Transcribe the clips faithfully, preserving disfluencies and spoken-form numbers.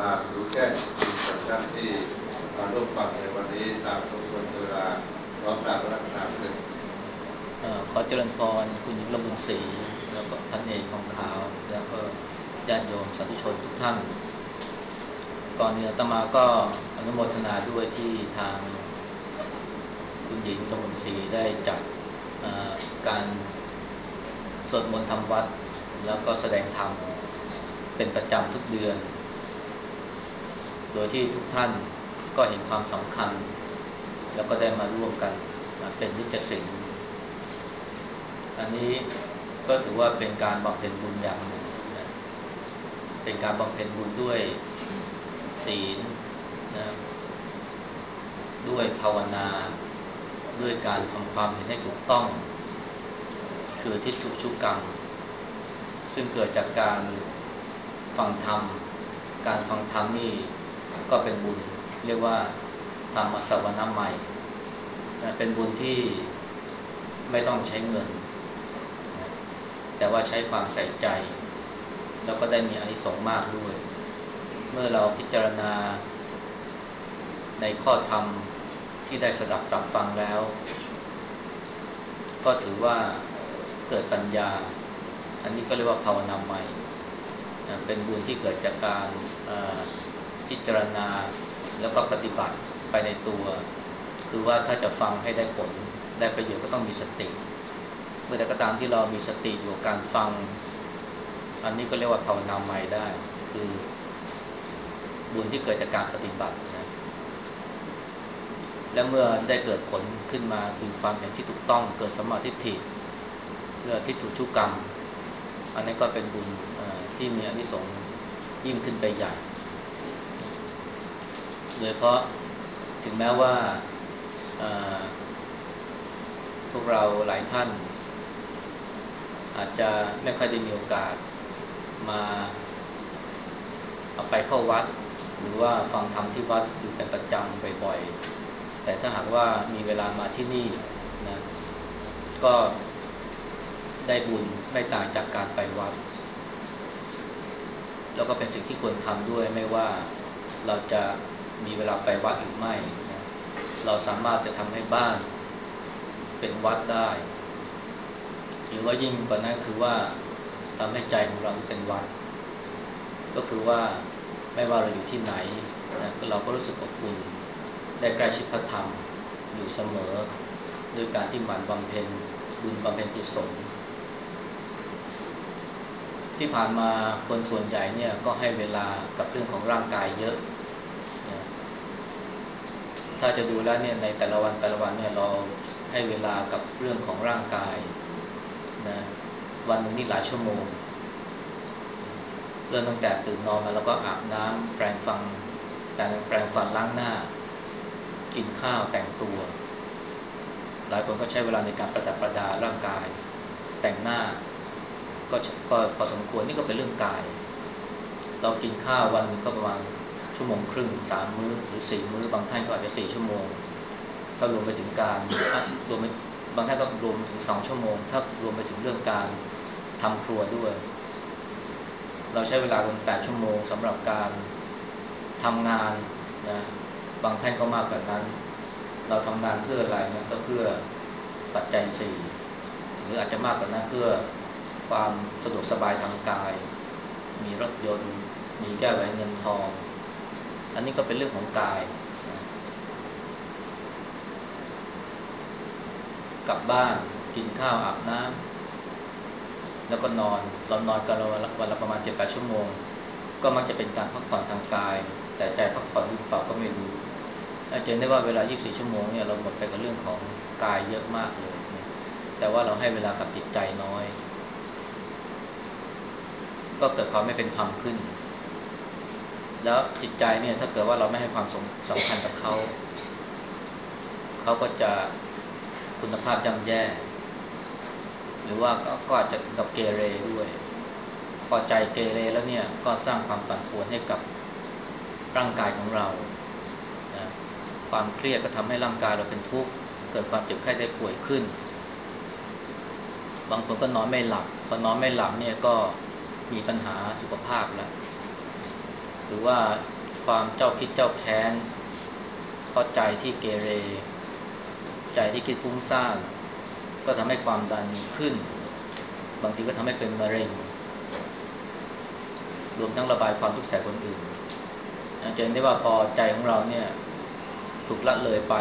านรู้แจ้งสิ่งกับท่านที่มาร่วมฟังในวันนี้ตามทุกคนเวลาพร้อมตามรับประทานเลยเอ่อขอเจริญพรคุณหญิงละมุนศรีแล้วก็พันเอกทองขาวแล้วก็ญาติโยมสาธุชนทุกท่านก่อนอื่นอาตมาก็อนุโมทนาด้วยที่ทางคุณหญิงละมุนศรีได้จัดเอ่อการสวดมนต์ทำวัดแล้วก็แสดงธรรมเป็นประจำทุกเดือนโดยที่ทุกท่านก็เห็นความสำคัญแล้วก็ได้มาร่วมกันเป็นนิจศีลอันนี้ก็ถือว่าเป็นการบำเพ็ญบุญอย่างหนึ่งนะเป็นการบำเพ็ญบุญด้วยศีลนะด้วยภาวนาด้วยการทำความเห็นให้ถูกต้องคือทิฏฐุชุกรรมซึ่งเกิดจากการฟังธรรมการฟังธรรมนี่ก็เป็นบุญเรียกว่าธรรมสวนาใหม่นะเป็นบุญที่ไม่ต้องใช้เงินนะแต่ว่าใช้ความใส่ใจแล้วก็ได้มีอานิสงส์มากด้วยเมื่อเราพิจารณาในข้อธรรมที่ได้สดับตรับฟังแล้วก็ถือว่าเกิดปัญญาอันนี้ก็เรียกว่าภาวนาใหม่เป็นบุญที่เกิดจากการพิจารณาแล้วก็ปฏิบัติไปในตัวคือว่าถ้าจะฟังให้ได้ผลได้ประโยชน์ก็ต้องมีสติเมื่อใดก็ตามที่เรามีสติอยู่กับการฟังอันนี้ก็เรียกว่าภาวนาใหม่ได้คือบุญที่เกิดจากการปฏิบัตินะและเมื่อได้เกิดผลขึ้นมาคือความเห็นที่ถูกต้องเกิดสัมมาทิฏฐิเกิดทิฏฐุชุกรรมอันนี้ก็เป็นบุญที่มีอานิสงส์ยิ่งขึ้นไปใหญ่โดยเพราะถึงแม้ว่าพวกเราหลายท่านอาจจะไม่ค่อยได้มีโอกาสมาเอาไปเข้าวัดหรือว่าฟังธรรมที่วัดอยู่เป็นประจำบ่อยๆแต่ถ้าหากว่ามีเวลามาที่นี่นะก็ได้บุญไม่ต่างจากการไปวัดแล้วก็เป็นสิ่งที่ควรทำด้วยไม่ว่าเราจะมีเวลาไปวัดหรือไม่นะเราสามารถจะทำให้บ้านเป็นวัดได้หรือว่ายิ่งกว่านั้นคือว่าทำให้ใจของเราเป็นวัดก็คือว่าไม่ว่าเราอยู่ที่ไหนนะเราก็รู้สึกอบอุ่นได้ใกล้ชิดพระธรรมอยู่เสมอด้วยการที่หมั่นบำเพ็ญบุญบำเพ็ญกุศลที่ผ่านมาคนส่วนใหญ่เนี่ยก็ให้เวลากับเรื่องของร่างกายเยอะนะถ้าจะดูแล้วเนี่ยในแต่ละวันแต่ละวันเนี่ยเราให้เวลากับเรื่องของร่างกายนะวันหนึ่งนี่หลายชั่วโมงเริ่มตั้งแต่ตื่นนอนมาแล้วก็อาบน้ำแปรงฟันแปรงแปรงฟันล้างหน้ากินข้าวแต่งตัวหลายคนก็ใช้เวลาในการประดับประดาร่างกายแต่งหน้าก็ก็พอสมควรนี่ก็เป็นเรื่องกายเรากินข้าววันนึงก็ประมาณชั่วโมงครึ่งสามมื้อหรือสี่มื้อบางท่านก็อาจจะสี่ชั่วโมงถ้ารวมไปถึงการรวมไปบางท่านก็รวมถึงสองชั่วโมงถ้ารวมไปถึงเรื่องการทำครัวด้วยเราใช้เวลาเป็นแปดชั่วโมงสำหรับการทำงานนะบางท่านก็มากกว่านั้นเราทำงานเพื่ออะไรนะก็เพื่อปัจจัยสี่หรืออาจจะมากกว่านั้นเพื่อความสะดวกสบายทางกายมีรถยนต์มีแก้วแหวนเงินทองอันนี้ก็เป็นเรื่องของกายนะกลับบ้านกินข้าวอาบน้ำแล้วก็นอนเรานอนกันวันละวันละประมาณเจ็ดแปดชั่วโมงก็มักจะเป็นการพักผ่อนทางกายแต่ใจพักผ่อนหรือเปล่าก็ไม่รู้อาจจะได้ว่าเวลายี่สิบสี่ชั่วโมงเนี่ยเราหมดไปกับเรื่องของกายเยอะมากเลยนะแต่ว่าเราให้เวลากับจิตใจน้อยก็เกิดความไม่เป็นธรรมขึ้นแล้วจิตใจเนี่ยถ้าเกิดว่าเราไม่ให้ความสำคัญกับเขาเขาก็จะคุณภาพย่ำแย่หรือว่าก็อาจจะถึงกับเกเรด้วยพอใจเกเรแล้วเนี่ยก็สร้างความปั่นป่วนให้กับร่างกายของเรานะความเครียดก็ทำให้ร่างกายเราเป็นทุกข์เกิดความเจ็บไข้ได้ป่วยขึ้นบางคนก็นอนไม่หลับพอนอนไม่หลับเนี่ยก็มีปัญหาสุขภาพแล้วหรือว่าความเจ้าคิดเจ้าแค้นเพราะใจที่เกเรใจที่คิดฟุ้งซ่านก็ทำให้ความดันขึ้นบางทีก็ทำให้เป็นมะเร็งรวมทั้งระบายความทุกข์ใส่คนอื่นจะเห็นได้ว่าพอใจของเราเนี่ยถูกละเลยไป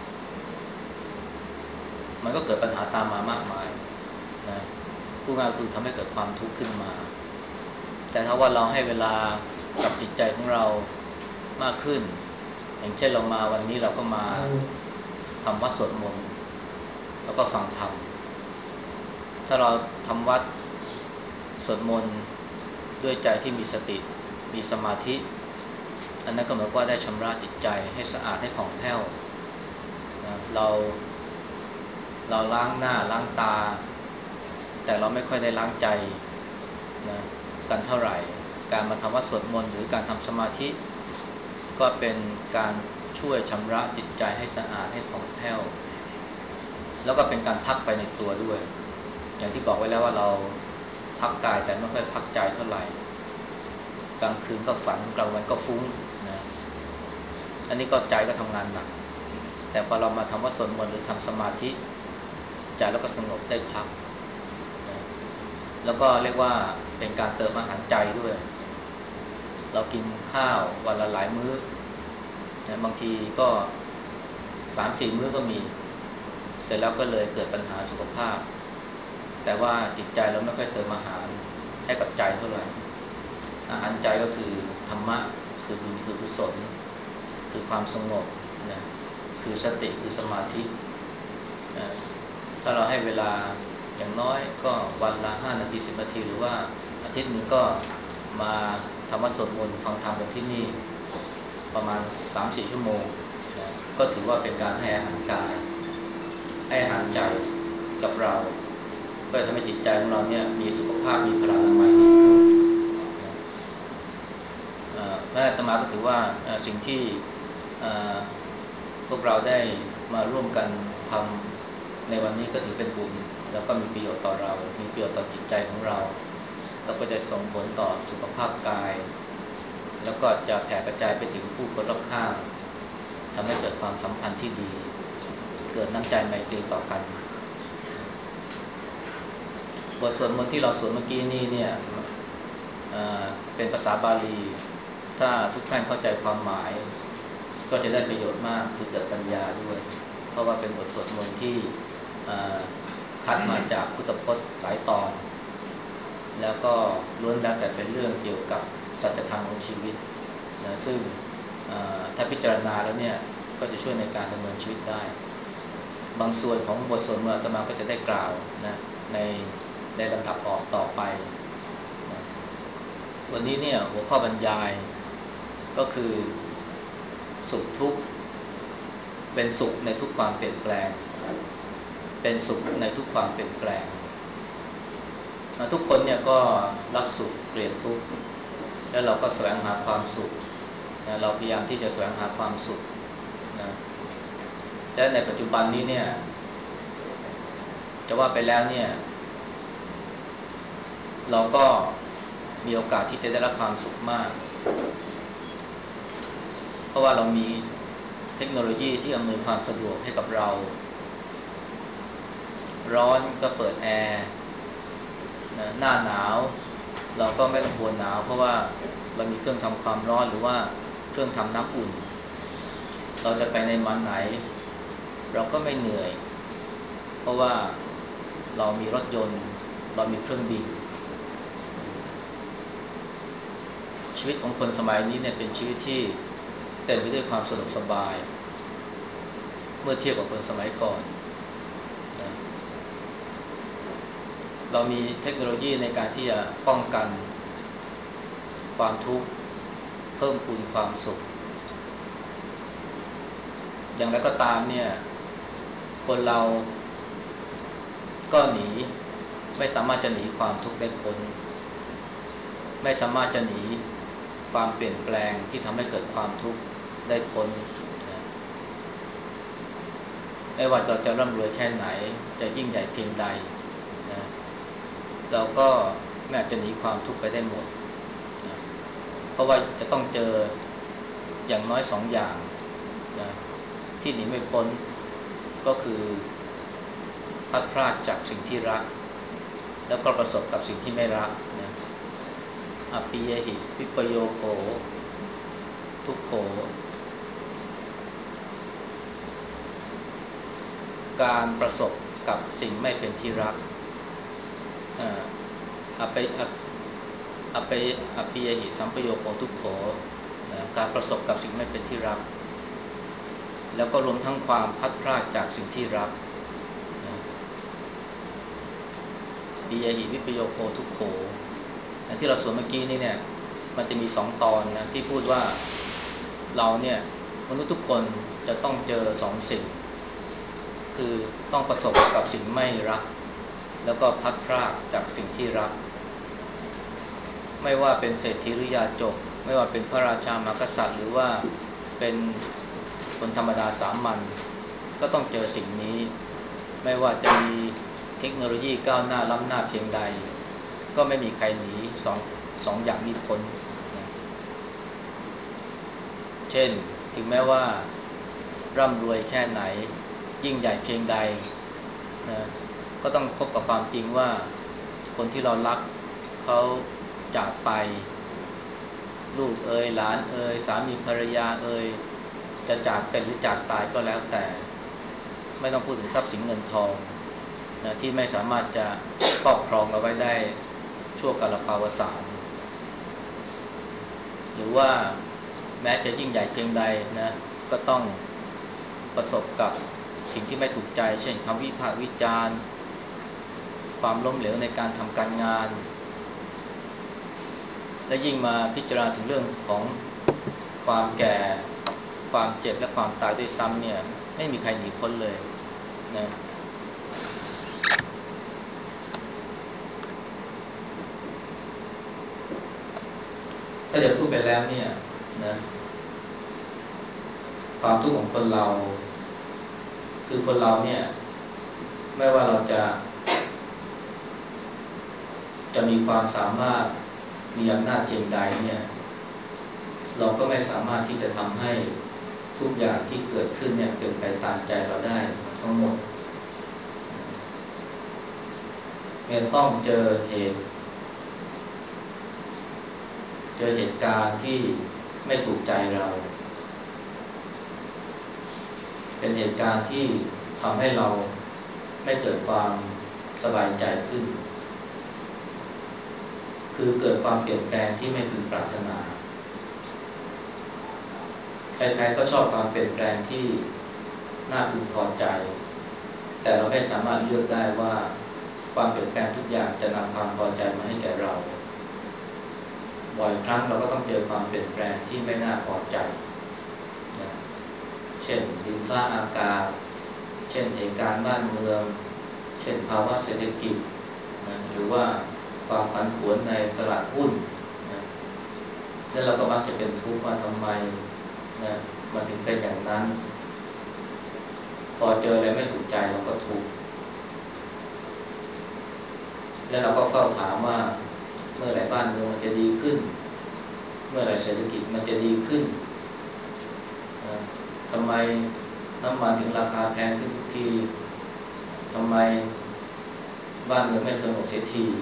มันก็เกิดปัญหาตามมามากมายนะผู้งานคือทำให้เกิดความทุกข์ขึ้นมาแต่ถ้าว่าเราให้เวลากับจิตใจของเรามากขึ้นอย่างเช่นเรามาวันนี้เราก็มาทำวัดสวดมนต์แล้วก็ฟังธรรมถ้าเราทำวัดสวดมนต์ด้วยใจที่มีสติมีสมาธิอันนั้นก็เหมือนว่าได้ชำระจิตใจให้สะอาดให้ผ่องแผ้วนะเราเราล้างหน้าล้างตาแต่เราไม่ค่อยได้ล้างใจนะกันเท่าไหร่การมาทำวัดสวดมนต์หรือการทำสมาธิก็เป็นการช่วยชำระจิตใจให้สะอาดให้ผ่องแผ้วแล้วก็เป็นการพักไปในตัวด้วยอย่างที่บอกไว้แล้วว่าเราพักกายแต่ไม่ค่อยพักใจเท่าไหร่กลางคืนก็ฝันกลางวันก็ฟุ้งนะอันนี้ก็ใจก็ทำงานหนักแต่พอเรามาทำวัดสวดมนต์หรือทำสมาธิใจแล้วก็สงบได้พักนะแล้วก็เรียกว่าเป็นการเติมอาหารใจด้วยเรากินข้าววันละหลายมื้อนะบางทีก็ สามสี่ มื้อก็มีเสร็จแล้วก็เลยเกิดปัญหาสุขภาพแต่ว่าจิตใจเราไม่ค่อยเติมอาหารให้กับใจเท่าไหร่อาหารใจก็คือธรรมะคือบุญคือกุศลคือความสงบนะคือสติคือสมาธินะถ้าเราให้เวลาอย่างน้อยก็วันละห้านาทีสิบนาทีหรือว่าอาทิตย์นึงก็มาทำวัดสวดมนต์ฟังธรรมกันที่นี่ประมาณ สามสี่ ชั่วโมงนะก็ถือว่าเป็นการให้อาหารกายให้อาหารใจกับเราก็ทำให้จิตใจของเราเนี่ยมีสุขภาพมีพลานามัยดีขึ้นนะพระอาตมาก็ถือว่าสิ่งที่พวกเราได้มาร่วมกันทำในวันนี้ก็ถือเป็นบุญแล้วก็มีประโยชน์ต่อเรามีประโยชน์ต่อจิตใจของเราแล้วก็จะส่งผลต่อสุขภาพกายแล้วก็จะแผ่กระจายไปถึงผู้คนรอบข้างทำให้เกิดความสัมพันธ์ที่ดีเกิดน้ำใจไมตรีต่อกันบทสวดมนต์ที่เราสวดเมื่อกี้นี้เนี่ยเอ่อเป็นภาษาบาลีถ้าทุกท่านเข้าใจความหมายก็จะได้ประโยชน์มากคือเกิดปัญญาด้วยเพราะว่าเป็นบทสวดมนต์ที่คัดมาจากพุทธพจน์หลายตอนแล้วก็ล้วนแล้วแต่เป็นเรื่องเกี่ยวกับสัจธรรมของชีวิตนะซึ่งถ้าพิจารณาแล้วเนี่ยก็จะช่วยในการดำเนินชีวิตได้บางส่วนของบทสวดมนต์อาตมาก็จะได้กล่าวนะในในลำดับออกต่อไปนะวันนี้เนี่ยหัวข้อบรรยายก็คือสุขทุกข์เป็นสุขในทุกความเปลี่ยนแปลงเป็นสุขในทุกความเปลี่ยนแปลงทุกคนเนี่ยก็รักสุขเกลียดทุกข์แล้วเราก็แสวงหาความสุขนะเราพยายามที่จะแสวงหาความสุขนะและในปัจจุบันนี้เนี่ยจะว่าไปแล้วเนี่ยเราก็มีโอกาสที่จะได้รับความสุขมากเพราะว่าเรามีเทคโนโลยีที่อำนวยความสะดวกให้กับเราร้อนก็เปิดแอร์หน้าหนาวเราก็ไม่ต้องกลัวหนาวเพราะว่าเรามีเครื่องทำความร้อนหรือว่าเครื่องทำน้ำอุ่นเราจะไปในมันไหนเราก็ไม่เหนื่อยเพราะว่าเรามีรถยนต์เรามีเครื่องบินชีวิตของคนสมัยนี้เนี่ยเป็นชีวิตที่เต็มไปด้วยความสะดวกสบายเมื่อเทียบกับคนสมัยก่อนนะเรามีเทคโนโลยีในการที่จะป้องกันความทุกข์เพิ่มพูนความสุขอย่างไรก็ตามเนี่ยคนเราก็หนีไม่สามารถจะหนีความทุกข์ได้พ้นไม่สามารถจะหนีความเปลี่ยนแปลงที่ทำให้เกิดความทุกข์ได้พ้นนะไม่ว่าเราจะร่ำรวยแค่ไหนจะยิ่งใหญ่เพียงใดนะเราก็ไม่อาจจะหนีความทุกข์ไปได้หมดนะเพราะราะว่าจะต้องเจออย่างน้อยสองอย่างนะที่หนีไม่พ้นก็คือพลัดพรากจากสิ่งที่รักแล้วก็ประสบกับสิ่งที่ไม่รักนะอปิยหิวิปโยโคทุกโขการประสบกับสิ่งไม่เป็นที่รักอปิอปิอปิยหิสัมปโยโคทุกโขนะการประสบกับสิ่งไม่เป็นที่รักแล้วก็รวมทั้งความพลัดพรากจากสิ่งที่รักนะปิยหิวิปโยโคทุกโขนะที่เราสวดเมื่อกี้นี่เนี่ยมันจะมีสองตอนนะที่พูดว่าเราเนี่ยมนุษย์ทุกคนจะต้องเจอสองสิ่งคือต้องประสบกับสิ่งไม่รักแล้วก็พลัดพรากจากสิ่งที่รักไม่ว่าเป็นเศรษฐีหรือยาจกไม่ว่าเป็นพระราชามหากษัตริย์หรือว่าเป็นคนธรรมดาสามัญก็ต้องเจอสิ่งนี้ไม่ว่าจะมีเทคโนโลยีก้าวหน้าล้ำหน้าเพียงใดก็ไม่มีใครหนีสองสองอย่างนี้พ้นนะเช่นถึงแม้ว่าร่ำรวยแค่ไหนยิ่งใหญ่เพียงใดนะก็ต้องพบกับความจริงว่าคนที่เรารักเขาจากไปลูกเอ่ยหลานเอ่ยสามีภรรยาเอ่ยจะจากเป็นหรือจากตายก็แล้วแต่ไม่ต้องพูดถึงทรัพย์สินเงินทองนะที่ไม่สามารถจะครอบครองเอาไว้ได้ชั่วกาลภาวสารหรือว่าแม้จะยิ่งใหญ่เพียงใดนะก็ต้องประสบกับสิ่งที่ไม่ถูกใจเช่นคำวิพากษ์วิจารณ์ความล้มเหลวในการทำการงานและยิ่งมาพิจารณาถึงเรื่องของความแก่ความเจ็บและความตายด้วยซ้ำเนี่ยไม่มีใครหนีพ้นเลยนะถ้าจะพูดไปแล้วเนี่ยนะความทุกข์ของคนเราคือคนเราเนี่ยไม่ว่าเราจะจะมีความสามารถมีอำนาจเพียงใดเนี่ยเราก็ไม่สามารถที่จะทำให้ทุกอย่างที่เกิดขึ้นเนี่ยเป็นไปตามใจเราได้ทั้งหมดเนี่ยต้องเจอเหตุเจอเหตุการณ์ที่ไม่ถูกใจเราเป็นเหตุการณ์ที่ทำให้เราไม่เกิดความสบายใจขึ้นคือเกิดความเปลี่ยนแปลงที่ไม่พึงปรารถนาใครๆก็ชอบความเปลี่ยนแปลงที่น่าพึงพอใจแต่เราไม่สามารถเลือกได้ว่าความเปลี่ยนแปลงทุกอย่างจะนำความพอใจมาให้แก่เราบ่อยครั้งเราก็ต้องเจอความเปลี่ยนแปลงที่ไม่น่าพอใจนะเช่นดินฟ้าอากาศเช่นเหตุการณ์บ้านเมืองเช่นภาวะเศรษฐกิจนะหรือว่าความผันผวนในตลาดหุ้นนะแล้วเราก็มักจะเป็นทุกข์ว่าทำไมนะมันถึงเป็นอย่างนั้นพอเจออะไรไม่ถูกใจเราก็ทุกข์แล้วเราก็เฝ้าถามว่าเมื่อไหร่บ้านเมืองมันจะดีขึ้นเมื่อไหร่เศรษฐกิจมันจะดีขึ้นนะทำไมน้ำมันถึงราคาแพงขึ้นทุกทีทำไมบ้านเมืองไม่สงบเสียที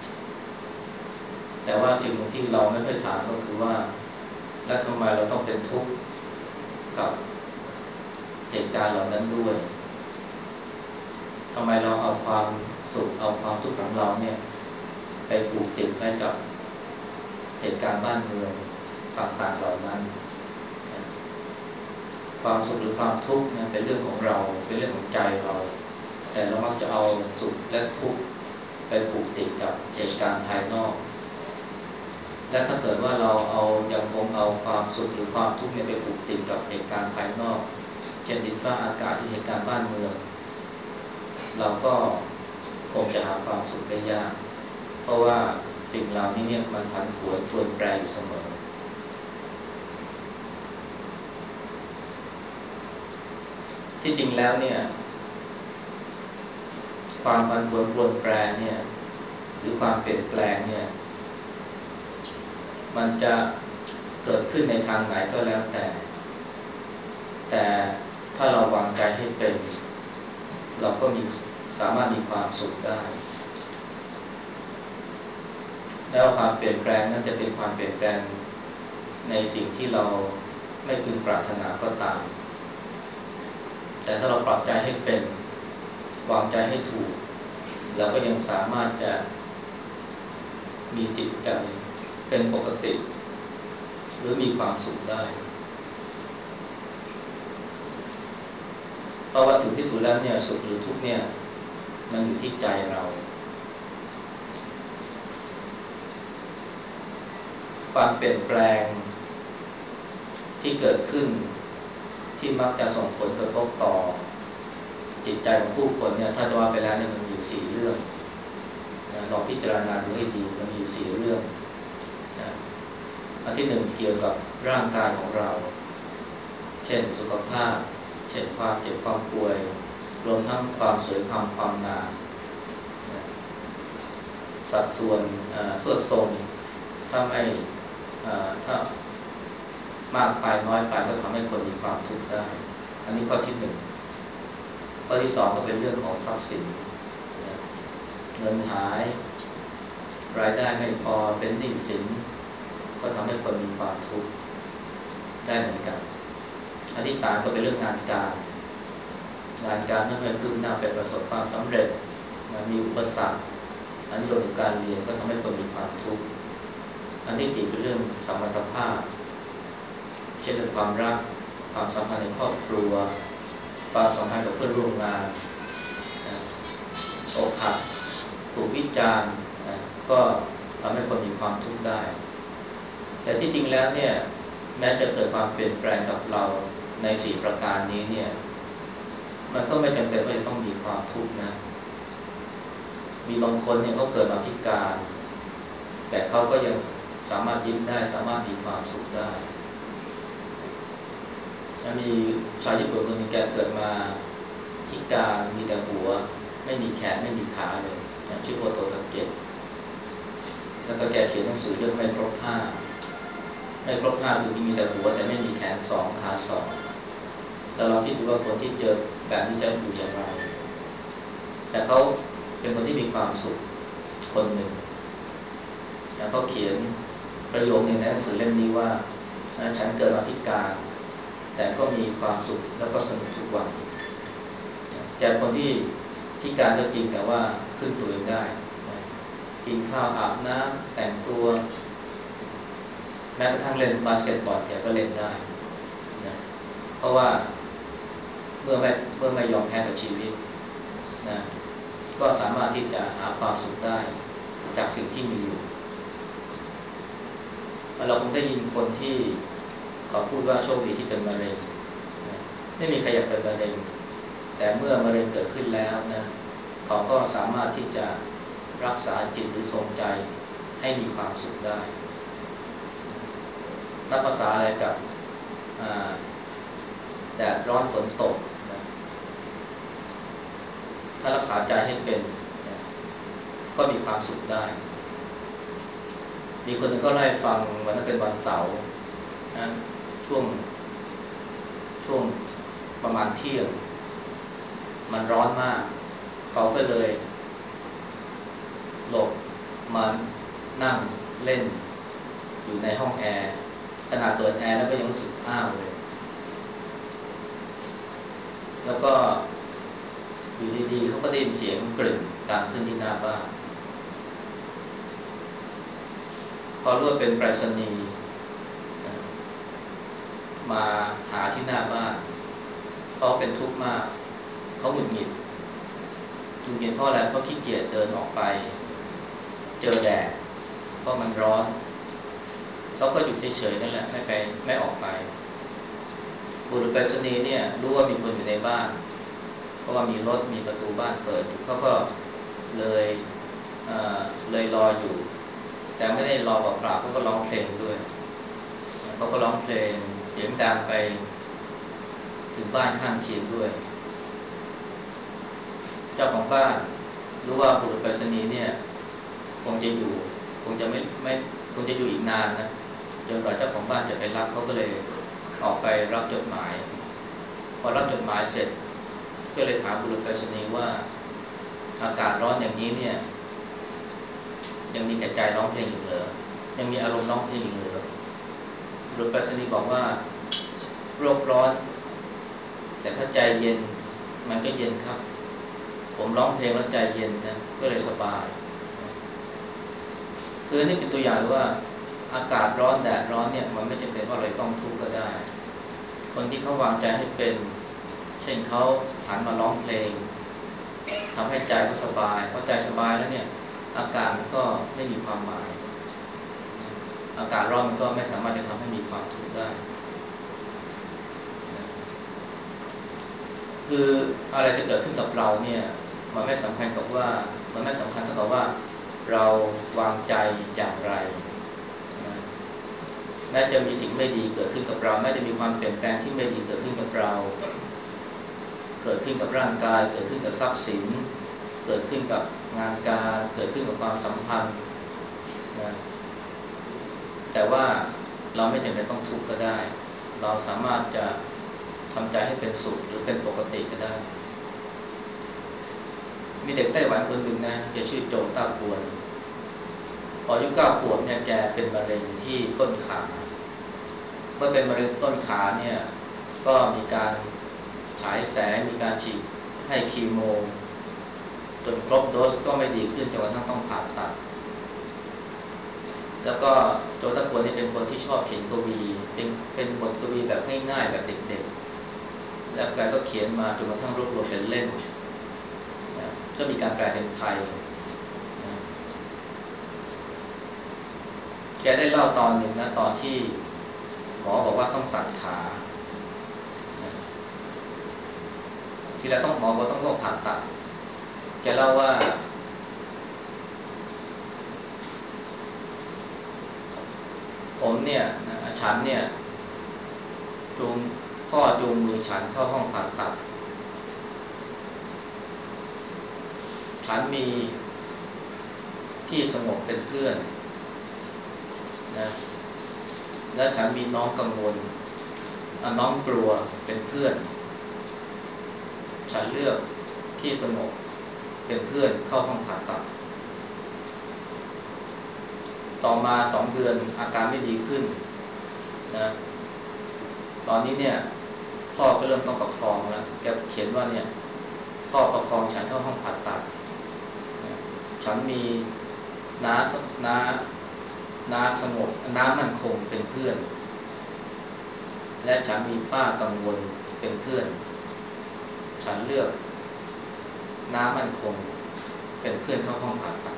แต่ว่าสิ่งที่เราไม่เคยถามก็คือว่าแล้วทำไมเราต้องเป็นทุกข์กับเหตุการณ์เหล่านั้นด้วยทำไมเราเอาความสุขเอาความทุกข์ของเราเนี่ยไปผูกติดไว้กับเหตุการณ์บ้านเมืองต่างๆเหล่านั้นความสุขหรือความทุกข์เนี่ยเป็นเรื่องของเราเป็นเรื่องของใจเราแต่เรามักจะเอาสุขและทุกข์ไปผูกติดกับเหตุการณ์ภายนอกและถ้าเกิดว่าเราเอายังคงเอาความสุขหรือความทุกข์เนี่ยไปผูกติดกับเหตุการณ์ภายนอกเช่นดินฟ้าอากาศหรือเหตุการณ์บ้านเมืองเราก็คงจะหาความสุขได้ยากเพราะว่าสิ่งเหล่านี้เนี่ยมันผันผวนเปลี่ยนแปลงอยู่เสมอที่จริงแล้วเนี่ยความผันผวนเปลี่ยนแปลงเนี่ยหรือความเปลี่ยนแปลงเนี่ยมันจะเกิดขึ้นในทางไหนก็แล้วแต่แต่ถ้าเราวางใจให้เป็นเราก็มีสามารถมีความสุขได้แล้วความเปลี่ยนแปลงนั้นจะเป็นความเปลี่ยนแปลงในสิ่งที่เราไม่พึงปรารถนาก็ตามแต่ถ้าเราปรับใจให้เป็นวางใจให้ถูกเราก็ยังสามารถจะมีจิตใจเป็นปกติหรือมีความสุขได้เพราะว่าถึงที่สุดแล้วเนี่ยสุขหรือทุกข์เนี่ยมันอยู่ที่ใจเราความเปลี่ยนแปลงที่เกิดขึ้นที่มักจะส่งผลกระทบต่อจิตใจของผู้คนเนี่ยถ้าว่าไปแล้วเนี่ยมันมีอยู่สี่เรื่องนะลองพิจารณาดูให้ดีมันมีอยู่สี่เรื่องนะอันที่หนึ่งเกี่ยวกับร่างกายของเราเช่นสุขภาพเช่นความเจ็บความป่วยรวมทั้งความสวยความความงามนะสัดส่วนสวดทรงถ้าไม่ถ้ามากไปน้อยไปก็ทำให้คนมีความทุกข์ได้อันนี้ข้อที่หนึ่งข้อที่สองก็เป็นเรื่องของทรัพย์สินเงินหายรายได้ไม่พอเป็นหนี้สินก็ทำให้คนมีความทุกข์ได้เหมือนกันอันที่สามก็เป็นเรื่องงานการงานการไม่เคยคืบหน้าไปประสบความสำเร็จมีอุปสรรคอันนี้รวมถึงการเรียนก็ทำให้คนมีความทุกข์อันที่สี่เป็นเรื่องสมรรถภาพเช่นเรื่องความรักความสัมพันธ์ในครอบครัวความสัมพันธ์กับเพื่อนร่วมงานอกหักถูกวิจารณ์ก็ทำให้คนมีความทุกข์ได้แต่ที่จริงแล้วเนี่ยแม้จะเกิดความเปลี่ยนแปลงกับเราในสี่ประการนี้เนี่ยมันก็ไม่จำเป็นว่าจะต้องมีความทุกข์นะมีบางคนเนี่ยเขาเกิดมาพิการแต่เขาก็ยังสามารถยิ้มได้สามารถมีความสุขได้มีชาวญี่ปุ่นคนหนึ่งแกเกิดมาพิการมีแต่หัวไม่มีแขนไม่มีขาเลยชื่อโอโตทาเกะแล้วก็แกเขียนหนังสือเรื่องไม่ครบห้าไม่ครบห้าคือมีแต่หัวแต่ไม่มีแขนสองขาสองเราลองคิดดูว่าคนที่เจอแบบนี้จะอยู่อย่างไรแต่เขาเป็นคนที่มีความสุขคนหนึ่งแต่เขาเขียนประโยคในหนังสือเล่มนี้ว่าฉันเกิดมาพิการแต่ก็มีความสุขแล้วก็สนุกทุกวันแกคนที่พิการก็จริงแต่ว่าพึ่งตัวเองได้กินข้าวอาบน้ำแต่งตัวแม้กระทั่งเล่นบาสเกตบอลแกก็เล่นได้นะเพราะว่าเมื่อไม่เมื่อไม่ยอมแพ้กับชีวิตนะก็สามารถที่จะหาความสุขได้จากสิ่งที่มีอยู่เราคงได้ยินคนที่เขาพูดว่าโชคดีที่เป็นมะเร็งนะไม่มีใครอยากเป็นมะเร็งแต่เมื่อมะเร็งเกิดขึ้นแล้วนะเขาก็สามารถที่จะรักษาจิตหรือทรงใจให้มีความสุขได้นับภาษาอะไรกับแดดร้อนฝนตกนะถ้ารักษาใจให้เป็นนะก็มีความสุขได้มีคนหนึ่งก็ไล่ฟังวันนั้นเป็นวันเสาร์นะช่วงช่วงประมาณเที่ยงมันร้อนมากเขาก็เลยหลบมานั่งเล่นอยู่ในห้องแอร์ขนาดเปิดแอร์แล้วก็ยังรู้สึกอ้าวเลยแล้วก็อยู่ดีๆเขาก็ได้ยินเสียงกริ่งดังขึ้นที่หน้าบ้านพอรู้ว่าเป็นไปรษณีย์มาหาที่หน้าบ้านเขาเป็นทุกข์มากเขาหงุดหงิดหงุดหงิดเพราะอะไรเพราะขี้เกียจเดินออกไปเจอแดดเพราะมันร้อนเขาก็อยู่เฉยๆนั่นแหละไม่ไปไม่ออกไปบุรุษไปรษณีย์เนี่ยรู้ว่ามีคนอยู่ในบ้านเพราะว่ามีรถมีประตูบ้านเปิดอยู่เขาก็เลยเอ่อเลยรออยู่แต่ไม่ได้รอเปล่าๆเขาก็ร้องเพลงด้วยเขาก็ร้องเพลงเสียงดังไปถึงบ้านข้างเคียงด้วยเจ้าของบ้านรู้ว่าบุรุษไปรษณีย์เนี่ยคงจะอยู่คงจะไม่ไม่คงจะอยู่อีกนานนะจนกว่าเจ้าของบ้านจะไปรับเขาก็เลยออกไปรับจดหมายพอรับจดหมายเสร็จก็เลยถามบุรุษไปรษณีย์ว่าอากาศร้อนอย่างนี้เนี่ยยังมีแก่ใจร้องเพลงอยู่เหรอยังมีอารมณ์ร้องเพลงอยู่เหรอบุรุษไปรษณีย์บอกว่าโรคร้อนแต่ถ้าใจเย็นมันก็เย็นครับผมร้องเพลงแล้วใจเย็นนะก็เลยสบายคือนี่เป็นตัวอย่างว่าอากาศร้อนแดดร้อนเนี่ยมันไม่จำเป็นว่าเราต้องทุกข์ก็ได้คนที่เขาวางใจให้เป็นเช่นเขาหันมาร้องเพลงทำให้ใจเขาสบายพอใจสบายแล้วเนี่ยอากาศมันก็ไม่มีความหมายอากาศร้อนมันก็ไม่สามารถจะทำให้มีความทุกข์ได้คืออะไรจะเกิดขึ้นกับเราเนี่ยมันไม่สำคัญกับว่ามันไม่สำคัญเท่ากับว่าเราวางใจอย่างไรนะแม้จะมีสิ่งไม่ดีเกิดขึ้นกับเราแม้จะมีความเปลี่ยนแปลงที่ไม่ดีเกิดขึ้นกับเราเกิดขึ้นกับร่างกายเกิดขึ้นกับทรัพย์สินเกิดขึ้นกับงานการเกิดขึ้นกับความสัมพันธ์นะแต่ว่าเราไม่จำเป็นต้องทุกข์ก็ได้เราสามารถจะทำใจให้เป็นสุขหรือเป็นปกติก็ได้มีเด็กไต้หวันคนหนึ่งนะแกชื่อโจต้าปวนพออายุเก้าขวบเนี่ยแกเป็นมะเร็งที่ต้นขาเมื่อเป็นมะเร็งต้นขาเนี่ยก็มีการฉายแสงมีการฉีดให้คีโมจนครบโดสก็ไม่ดีขึ้นจนกระทั่งต้องผ่าตัดแล้วก็โจต้าปวนนี่เป็นคนที่ชอบเขียนกวีเป็นเป็นบทกวีแบบง่ายๆแบบเด็กๆแล้วแกก็เขียนมาจนกระทั่งรวบรวมเป็นเล่มก็มีการแปลเป็นไทยนะแกได้เล่าตอนหนึ่งนะตอนที่หมอบอกว่าต้องตัดขานะทีแรกต้องหมอบอกต้องต้องผ่าตัดแกเล่าว่าผมเนี่ยนะฉันเนี่ยจูงพ่อจูงมือฉันเข้าห้องผ่าตัดฉันมีพี่สงบเป็นเพื่อนนะและฉันมีน้องกังวลน้องกลัวเป็นเพื่อนฉันเลือกพี่สงบเป็นเพื่อนเข้าห้องผ่าตัดต่อมาสองเดือนอาการไม่ดีขึ้นนะตอนนี้เนี่ยพ่อก็เริ่มต้องประคองแล้วแกเขียนว่าเนี่ยพ่อประคองฉันเข้าห้องผ่าตัดฉันมีน้าน้าน้าสงบน้ามั่นคงเป็นเพื่อนและฉันมีป้ากังวลเป็นเพื่อนฉันเลือกน้ามั่นคงเป็นเพื่อนเข้าห้องผ่าตัด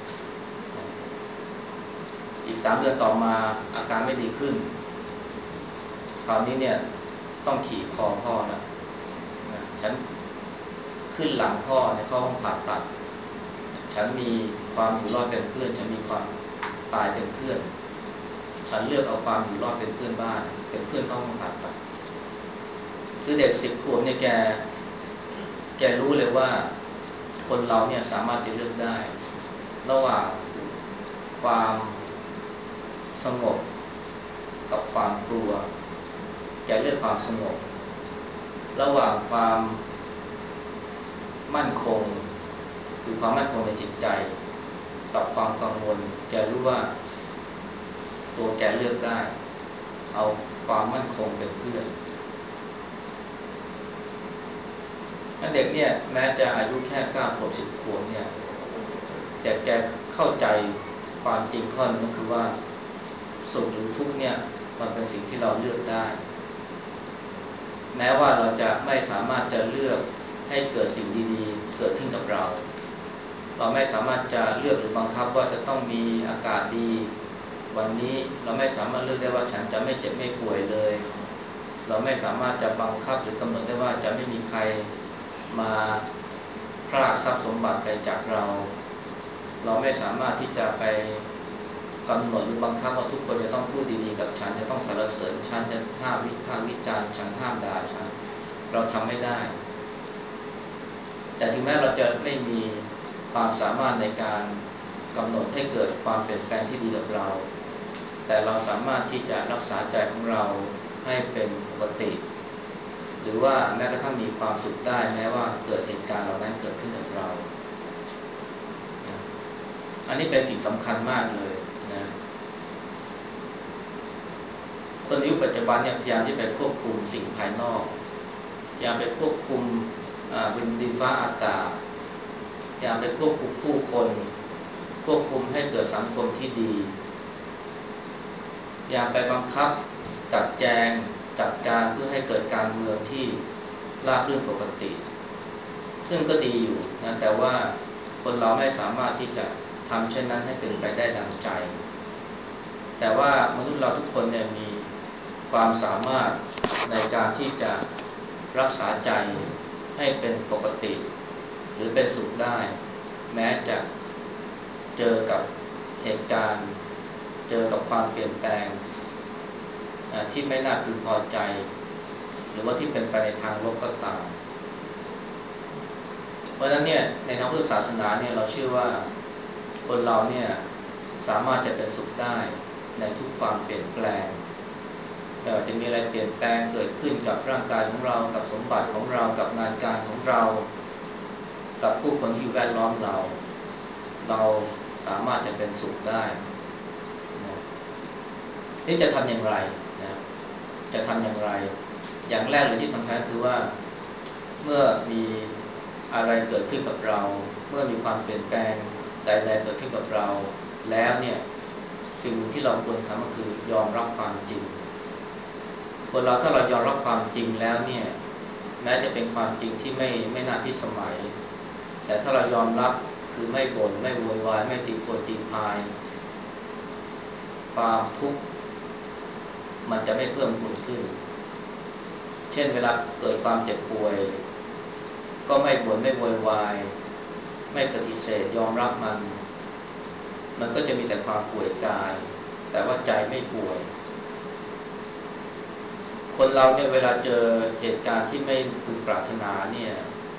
อีกสามเดือนต่อมาอาการไม่ดีขึ้นคราวนี้เนี่ยต้องขี่คอพ่อแล้วนะฉันขึ้นหลังพ่อในเข้าห้องผ่าตัดฉันมีความอยู่รอดเป็นเพื่อนฉันมีความตายเป็นเพื่อนฉันเลือกเอาความอยู่รอดเป็นเพื่อนบ้านเป็นเพื่อนเข้าห้องผ่าตัดคือเด็กสิบขวบเนี่ยแกแกรู้เลยว่าคนเราเนี่ยสามารถจะเลือกได้ระหว่างความสงบกับความกลัวแกเลือกความสงบระหว่างความมั่นคงคือความมั่นคงในจิตใจกับความกังวลแกรู้ว่าตัวแกเลือกได้เอาความมั่นคงเป็นเพื่อนเด็กเนี่ยแม้จะอายุแค่เก้าขวบสิบขวบเนี่ยแต่แกเข้าใจความจริงข้อนึงก็คือว่าสุขหรือทุกข์เนี่ยมันเป็นสิ่งที่เราเลือกได้แม้ว่าเราจะไม่สามารถจะเลือกให้เกิดสิ่งดีๆเกิดขึ้นกับเราเราไม่สามารถจะเลือกหรือบังคับว่าจะต้องมีอากาศดีวันนี้เราไม่สามารถเลือกได้ว่าฉันจะไม่เจ็บไม่ป่วยเลยเราไม่สามารถจะบังคับหรือกำหนดได้ว่าจะไม่มีใครมาพรากทรัพย์สมบัติไปจากเราเราไม่สามารถที่จะไปกำหนดหรือบังคับว่าทุกคนจะต้องพูดดีๆกับฉันจะต้องสรรเสริญฉันจะห้ามวิพากษ์วิจารณ์ฉันห้ามด่าฉันเราทำไม่ได้แต่ถึงแม้เราจะไม่มีความสามารถในการกำหนดให้เกิดความเปลี่ยนแปลงที่ดีกับเราแต่เราสามารถที่จะรักษาใจของเราให้เป็นปกติหรือว่าแม้กระทั่งมีความสุขได้แม้ว่าเกิดเหตุการณ์เหล่านั้นเกิดขึ้นกับเราอันนี้เป็นสิ่งสำคัญมากเลยนะคนในยุคปัจจุบันเนี่ยพยายามที่ไปควบคุมสิ่งภายนอกพยายามไปควบคุมบนดินฟ้าอากาศพยายามไปควบคุมผู้คนควบคุมให้เกิดสังคมที่ดีพยายามไปบังคับจัดแจงจัดการเพื่อให้เกิดการเมืองที่ราบรื่นปกติซึ่งก็ดีอยู่นะแต่ว่าคนเราไม่สามารถที่จะทำเช่นนั้นให้เป็นไปได้ดังใจแต่ว่ามนุษย์เราทุกคนเนี่ยมีความสามารถในการที่จะรักษาใจให้เป็นปกติหรือเป็นสุขได้แม้จะเจอกับเหตุการณ์เจอกับความเปลี่ยนแปลงที่ไม่น่าพึงพอใจหรือว่าที่เป็นไปในทางลบก็ตามเพราะฉะนั้นเนี่ยในทางพุทธศาสนาเนี่ยเราเชื่อว่าคนเราเนี่ยสามารถจะเป็นสุขได้ในทุกความเปลี่ยนแปลงแต่จะมีอะไรเปลี่ยนแปลงเกิดขึ้นกับร่างกายของเรากับสมบัติของเรากับงานการของเรากับผู้คนที่แวดล้อมเราเราสามารถจะเป็นสุขได้นะนี่จะทำอย่างไรนะจะทำอย่างไรอย่างแรกเลยที่สำคัญคือว่าเมื่อมีอะไรเกิดขึ้นกับเราเมื่อมีความเปลี่ยนแปลงใดๆเกิดขึ้นกับเราแล้วเนี่ยสิ่งที่เราควรทำก็คือยอมรับความจริงคนเราถ้าเรายอมรับความจริงแล้วเนี่ยแม้จะเป็นความจริงที่ไม่ไม่น่าพิสมัยแต่ถ้าเรายอมรับคือไม่บ่นไม่โวยวายไม่ตีโพยตีพายความทุกข์มันจะไม่เพิ่มพูนขึ้นเช่นเวลาเกิดความเจ็บป่วยก็ไม่บ่นไม่โวยวายไม่ปฏิเสธยอมรับมันมันก็จะมีแต่ความป่วยกายแต่ว่าใจไม่ป่วยคนเราเนี่ยเวลาเจอเหตุการณ์ที่ไม่พึงปรารถนาเนี่ย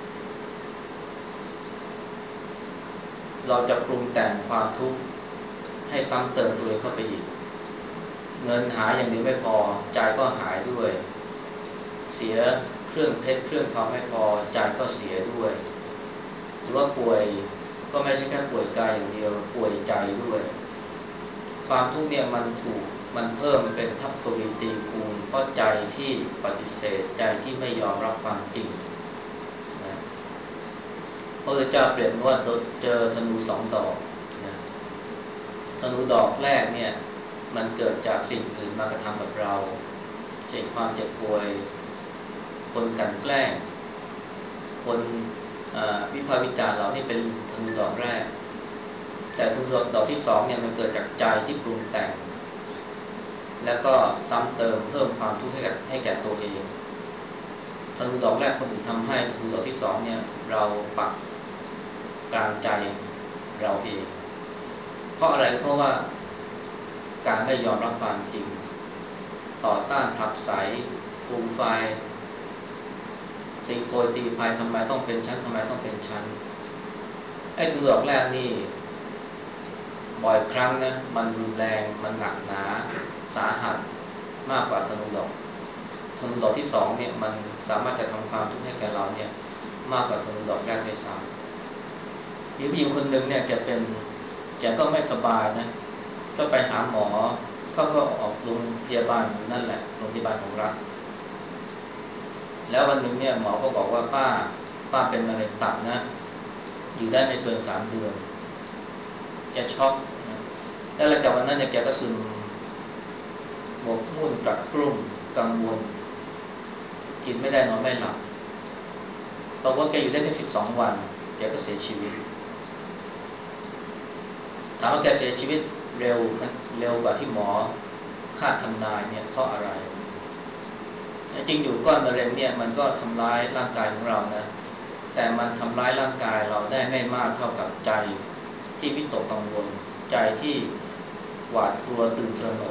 เราจะปรุงแต่งความทุกข์ให้ซ้ำเติมตัวเองเข้าไปอีกเงินหายอย่างเดียวไม่พอใจก็หายด้วยเสียเครื่องเพชรเครื่องทองไม่พอใจก็เสียด้วยหรือว่าป่วยก็ไม่ใช่แค่ป่วยกายอย่างเดียวป่วยใจด้วยความทุกข์เนี่ยมันถูกมันเพิ่มเป็นทับทวีตีคูณเพราะใจที่ปฏิเสธใจที่ไม่ยอมรับความจริงนะพระพุทธเจ้าเปรียบว่าเจอธนูสองดอกนะธนูดอกแรกเนี่ยมันเกิดจากสิ่งอื่นมากระทำกับเราเช่นความเจ็บป่วยคนกลั่นแกล้งคนวิพากษ์วิจารณ์เรานี่เป็นธนูดอกแรกแต่ธนูดอกที่สองเนี่ยมันเกิดจากใจที่ปรุงแต่งแล้วก็ซ้ำเติมเพิ่มความทุกข์ให้กับให้แก่ตัวเองธนูดอกแรกคนอื่นทำให้ธนูดอกที่สองเนี่ยเราปักกลางใจเราเองเพราะอะไรเพราะว่าการไม่ยอมรับความจริงต่อต้านผลักไสฟูมไฟตีโพยตีพายทำไมต้องเป็นชั้นทำไมต้องเป็นชั้นไอ้ธนูดอกแรกนี่บ่อยครั้งนะมันรุนแรงมันหนักหนาสาหัสมากกว่าธนูดอกธนูดอกที่สองเนี่ยมันสามารถจะทำความทุกข์ให้แก่เราเนี่ยมากกว่าธนูดอกแรกด้วยซ้ำมีผู้หญิงคนหนึ่งเนี่ยแกเป็นแกก็ไม่สบายนะก็ไปหาหมอก็ก็ออกโรงพยาบาลนั่นแหละโรงพยาบาลของรัฐแล้ววันหนึ่งเนี่ยหมอก็บอกว่าป้าป้าเป็นมะเร็งตับนะอยู่ได้ไม่เกินสามเดือนแกช็อกนะแล้วหลังจากวันนั้นเนี่ยแกก็ซึมหมกมุ่นกลัดกลุ้มกังวลกินไม่ได้นอนไม่หลับบอกว่าแกอยู่ได้เพียงสิบสองวันแกก็เสียชีวิตถามว่าแกเสียชีวิตเร็วเร็วกว่าที่หมอคาดทำนายเนี่ยเพราะอะไรจริงอยู่ก้อนมะเร็งเนี่ยมันก็ทำร้ายร่างกายของเรานะแต่มันทำร้ายร่างกายเราได้ไม่มากเท่ากับใจที่วิตกกังวลใจที่หวาดกลัวตื่นตระหนก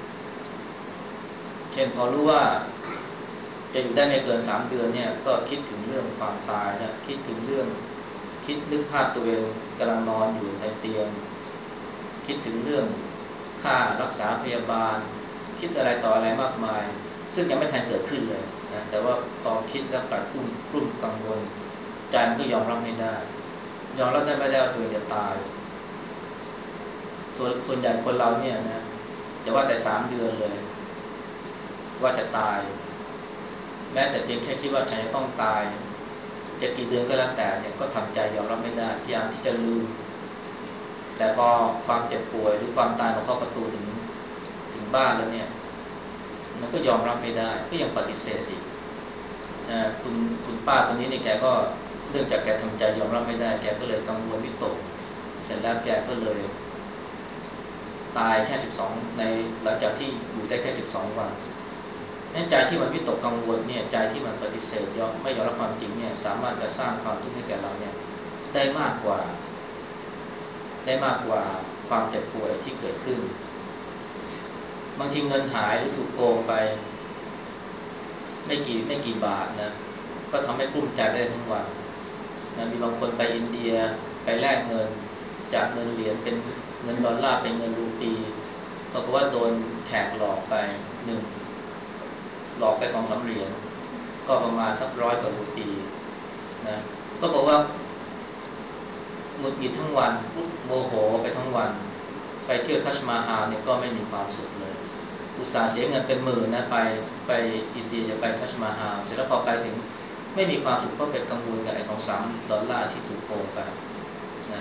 เช่นพอรู้ว่าจะอยู่ได้ไม่เกินสามเดือนเนี่ยก็คิดถึงเรื่องความตายนะคิดถึงเรื่องคิดนึกภาพตัวเองกำลังนอนอยู่ในเตียงคิดถึงเรื่องค่ารักษาพยาบาลคิดอะไรต่ออะไรมากมายซึ่งยังไม่ทันเกิดขึ้นเลยนะแต่ว่าพอคิดแล้วกลัดกลุ้มกลุ้มกังวลใจมันก็ยอมรับไม่ได้ยอมรับได้ไม่ได้ว่าตัวเองจะตายส่วนส่วนใหญ่คนเราเนี่ยนะจะว่าแต่สามเดือนเลยว่าจะตายแม้แต่เพียงแค่คิดว่าฉันจะต้องตายจะกี่เดือนก็แล้วแต่เนี่ยก็ทำใจยอมรับไม่ได้พยายามที่จะลืมแต่พอความเจ็บป่วยหรือความตายมาเคาะประตูถึงถึงบ้านแล้วเนี่ยมันก็ยอมรับไม่ได้ก็ยังปฏิเสธอีกนะคุณคุณป้าคนนี้เนี่ยแกก็เนื่องจากแกทำใจยอมรับไม่ได้แกก็เลยกังวลวิตกเสร็จแล้วแกก็เลยตายแค่สิบสองในหลังจากที่อยู่ได้แค่สิบสองวันนั่นใจที่มันวิตกกังวลเนี่ยใจที่มันปฏิเสธยอมไม่ยอมรับความจริงเนี่ยสามารถจะสร้างความทุกข์ให้แก่เราเนี่ยได้มากกว่าได้มากกว่าความเจ็บป่วยที่เกิดขึ้นบางทีเงินหายหรือถูกโกงไปไม่กี่ไม่กี่บาทนะก็ทำให้กลุ้มใจได้ทั้งวันนะมีบางคนไปอินเดียไปแลกเงินจากเงินเหรียญเป็นเงินดอลลาร์เป็นเงินรูปีปรากฏว่าโดนแขกหลอกไปหนึ่งหลอกไปสองสามเหรียญก็ประมาณสักร้อยกว่ารูปีนะก็บอกว่าหงุดหงิดทั้งวันโมโหไปทั้งวันไปเที่ยวทัชมาฮาลเนี่ยก็ไม่มีความสุขเลยอุตส่าห์เสียเงินเป็นหมื่นนะไปไปอินเดียจะไปทัชมาฮาลเสร็จแล้วพอไปถึงไม่มีความสุขเพราะเป็นกังวลกับไอ้สองสามดอลลาร์ที่ถูกโกงไปนะ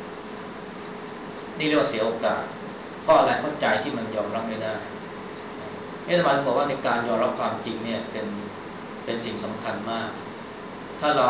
นี่เรียกว่าเสียโอกาสเพราะอะไรเพราะใจที่มันยอมรับไม่ได้นี่ธรรมะบอกว่าในการยอมรับความจริงเนี่ยเป็นเป็นสิ่งสำคัญมากถ้าเรา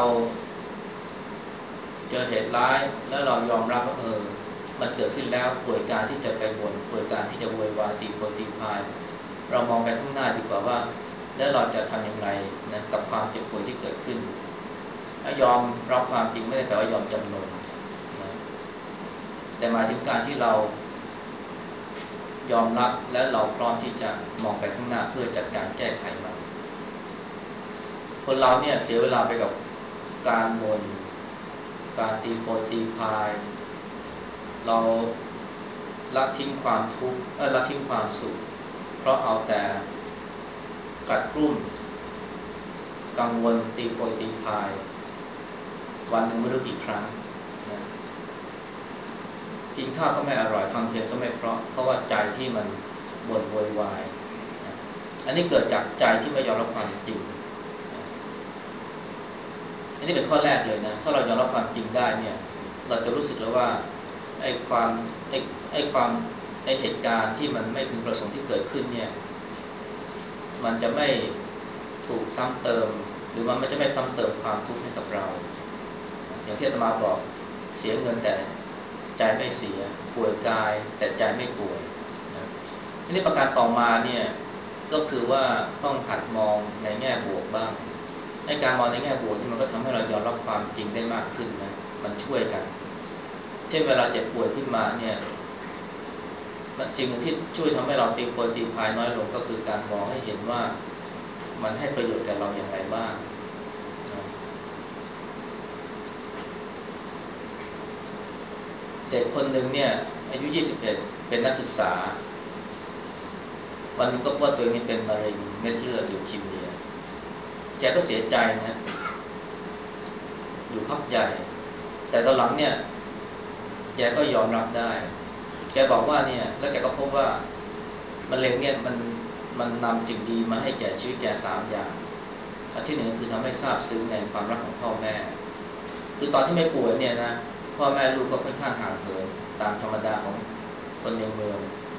เจอเหตุร้ายแล้วเรายอมรับว่าเออมันเกิดขึ้นแล้วป่วยการที่จะไปบ่นป่วยการที่จะโวยวายตีโพยตีพายเรามองไปข้างหน้าดีกว่าว่าแล้วเราจะทำอย่างไรนะกับความเจ็บป่วยที่เกิดขึ้นถ้ายอมรับความจริงไม่ได้แปลว่ายอมจำนนนะแต่หมายถึงการที่เรายอมรับและเราพร้อมที่จะมองไปข้างหน้าเพื่อจัดการแก้ไขมันคนเราเนี่ยเสียเวลาไปกับการบ่นการตีโพยตีพายเราละทิ้งความทุกข์เออละทิ้งความสุขเพราะเอาแต่กัดกลุ้มกังวลตีโพยตีพายวันหนึ่งไม่รู้กี่ครั้งนะกินข้าวก็ไม่อร่อยฟังเพลงก็ไม่เพราะเพราะว่าใจที่มันบ่นโวยวายนะอันนี้เกิดจากใจที่ไม่ยอมรับความจริงนะอันนี้เป็นข้อแรกเลยนะถ้าเรายอมรับความจริงได้เนี่ยเราจะรู้สึกแล้วว่าไอ้ความไอ้ไอ้ความไอ้เหตุการณ์ที่มันไม่พึงประสงค์ที่เกิดขึ้นเนี่ยมันจะไม่ถูกซ้ำเติมหรือมันจะไม่ซ้ำเติมความทุกข์ให้กับเราอย่างที่อาตมาบอกเสียเงินแต่ใจไม่เสียป่วยกายแต่ใจไม่ป่วยนะทีนี้ประการต่อมาเนี่ยก็คือว่าต้องหัดมองในแง่บวกบ้างในการมองในแง่บวกนี่มันก็ทำให้เรายอมรับความจริงได้มากขึ้นนะมันช่วยกันเช่นเวลาเจ็บป่วยขึ้นมาเนี่ยสิ่งหนึ่งที่ช่วยทำให้เราตีโพยตีพายน้อยลงก็คือการมองให้เห็นว่ามันให้ประโยชน์แก่เราอย่างไรบ้างเด็กคนหนึ่งเนี่ยอายุยี่สิบเอ็ดเป็นนักศึกษาวันนึงก็พบว่าตัวเองเป็นมะเร็งเม็ดเลือดลิวคีเมียแกก็เสียใจนะอยู่พักใหญ่แต่ตอนหลังเนี่ยแกก็ยอมรับได้แกบอกว่าเนี่ยแล้วแกก็พบว่ามะเร็งเนี่ยมันมันนำสิ่งดีมาให้แก่ชีวิตแกสามอย่างอันที่หนึ่งก็คือทำให้ทราบซึ้งในความรักของพ่อแม่คือตอนที่ไม่ป่วยเนี่ยนะพ่อแม่ลูกก็ค่อนข้างห่างเหินตามธรรมดาของคนในเมือง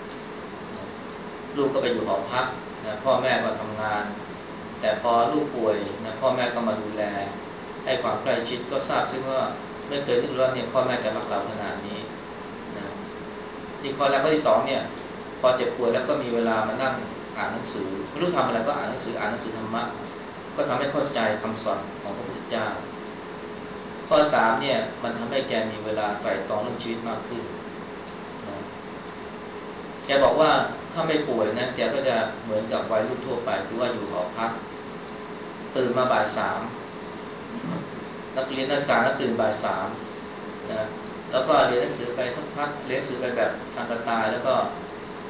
ลูกก็ไปอยู่หอพักนะพ่อแม่ก็ทำงานแต่พอลูกป่วยนะพ่อแม่ก็มาดูแลให้ความใกล้ชิดก็ทราบซึ้งว่าไม่เคยนึกว่าเนี่ยพ่อแม่จะรักเราขนาดนี้นะอีกข้อแรกข้อที่สองเนี่ยพอเจ็บป่วยแล้วก็มีเวลามานั่งอ่านหนังสือไม่รู้ทำอะไรก็อ่านหนังสืออ่านหนังสือธรรมะก็ทำให้เข้าใจคำสอนของพระพุทธเจ้าข้อสามเนี่ยมันทำให้แกมีเวลาไตร่ตรองเรื่องชีวิตมากขึ้นนะแกบอกว่าถ้าไม่ป่วยนะแกก็จะเหมือนกับวัยรุ่นทั่วไปคือว่าอยู่หอพักตื่นมาบ่ายสามนักเรียนนักศึกษาก็ตื่นบ่ายสามนะแล้วก็เรียนหนังสือไปสักพักเรียนหนังสือไปแบบชันตายแล้วก็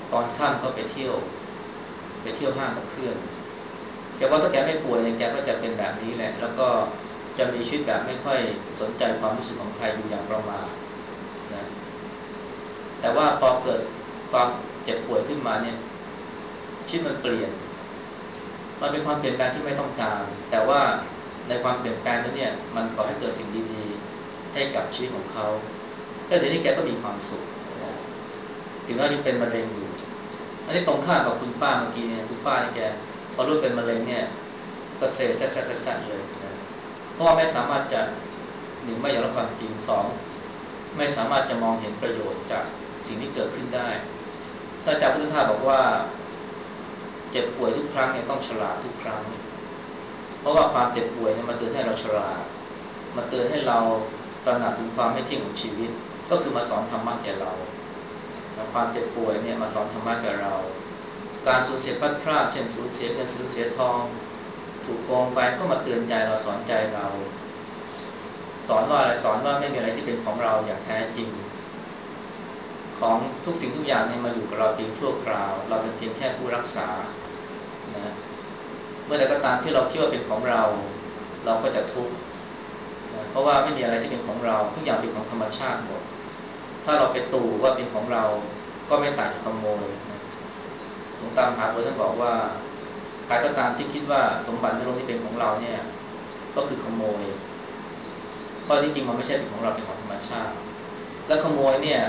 ตอนค่ำก็ไปเที่ยวไปเที่ยวห้างกับเพื่อนแกว่าถ้าแกไม่ป่วยเนี่ยแกก็จะเป็นแบบนี้แหละแล้วก็จะมีชีวิตแบบไม่ค่อยสนใจความรู้สึกของใครอยู่อย่างประมาทนะแต่ว่าพอเกิดความเจ็บป่วยขึ้นมาเนี่ยชีวิตมันเปลี่ยนมันเป็นความเปลี่ยนแปลงที่ไม่ต้องการแต่ว่าในความเปลี่ยนแปลงนั้นเนี่ยมันก่อให้เกิดสิ่งดีๆให้กับชีวิตของเขาแล้วเดี๋ยวนี้แกก็มีความสุขนะถึงแม้ยังเป็นมะเร็งอยู่อันนี้ตรงข้ามกับคุณป้าเมื่อกี้เนี่ยคุณป้าเนี่ยแกพอรู้เป็นมะเร็งเนี่ยก็เซแซ่แซ่เลยนะเพราะว่าไม่สามารถจะหนึ่งไม่ยอมรับความจริงสองไม่สามารถจะมองเห็นประโยชน์จากสิ่งที่เกิดขึ้นได้ถ้าอาจารย์พุทธทาสบอกว่าเจ็บป่วยทุกครั้งเนี่ยต้องฉลาดทุกครั้งเพราะว่าความเจ็บป่วยเนี่ยมาเตือนให้เราฉลาดมาเตือนให้เราตระหนักถึงความไม่เที่ยงของชีวิตก็คือมาสอนธรรมะแก่เราความเจ็บป่วยเนี่ยมาสอนธรรมะแก่เราการสูญเสียพลัดพรากเช่นสูญเสียเงินสูญเสียทองถูกโกงไปก็มาเตือนใจเราสอนใจเราสอนว่าอะไรสอนว่าไม่มีอะไรที่เป็นของเราอย่างแท้จริงของทุกสิ่งทุกอย่างเนี่ยมาอยู่กับเราเพียงชั่วคราวเราเป็นเพียงแค่ผู้รักษานะเมื่อใดก็ตามที่เราคิดว่าเป็นของเราเราก็จะทุกข์นะเพราะว่าไม่มีอะไรที่เป็นของเราทุกอย่างเป็นของธรรมชาติหมดถ้าเราไปตู่ว่าเป็นของเราก็ไม่ต่างจากขโมยนะหลวงตามหาบัวท่านบอกว่าใครก็ตามที่คิดว่าสมบัติในโลกนี้เป็นของเราเนี่ยก็คือขโมยเพราะที่จริงมันไม่ใช่เป็นของเราเป็นของธรรมชาติและขโมยเนี่ย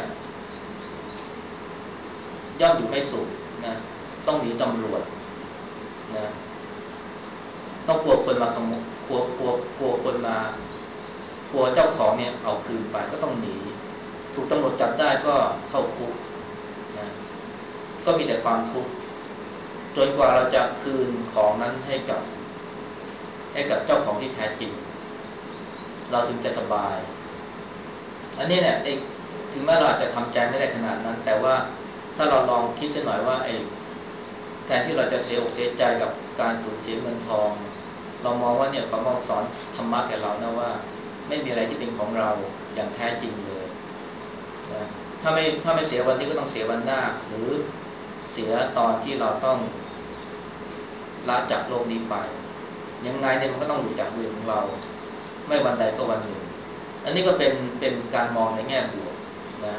ย่อมอยู่ไม่สุขนะต้องหนีตำรวจนะต้องกลัวคนมาขโมยกลัวกลัวกลัวคนมากลัวเจ้าของเนี่ยเอาคืนไปก็ต้องหนีถูกตำรวจจับได้ก็เข้าคุกนะก็มีแต่ความทุกข์จนกว่าเราจะคืนของนั้นให้กับให้กับเจ้าของที่แท้จริงเราถึงจะสบายอันนี้เนี่ยถึงแม้เราอาจจะทำใจไม่ได้ขนาดนั้นแต่ว่าถ้าเราลองคิดสักหน่อยว่าไอ้แทนที่เราจะเสียอกเสียใจกับการสูญเสียเงินทองเรามองว่าเนี่ยเขามองสอนธรรมะแก่เรานะว่าไม่มีอะไรที่เป็นของเราอย่างแท้จริงเลยนะถ้าไม่ถ้าไม่เสียวันนี้ก็ต้องเสียวันหน้าหรือเสียตอนที่เราต้องละจากโลกนี้ไปยังไงเนี่ยมันก็ต้องหลุดจากมือของเราไม่วันใดก็วันหนึ่งอันนี้ก็เป็นเป็นการมองในแง่บวกนะ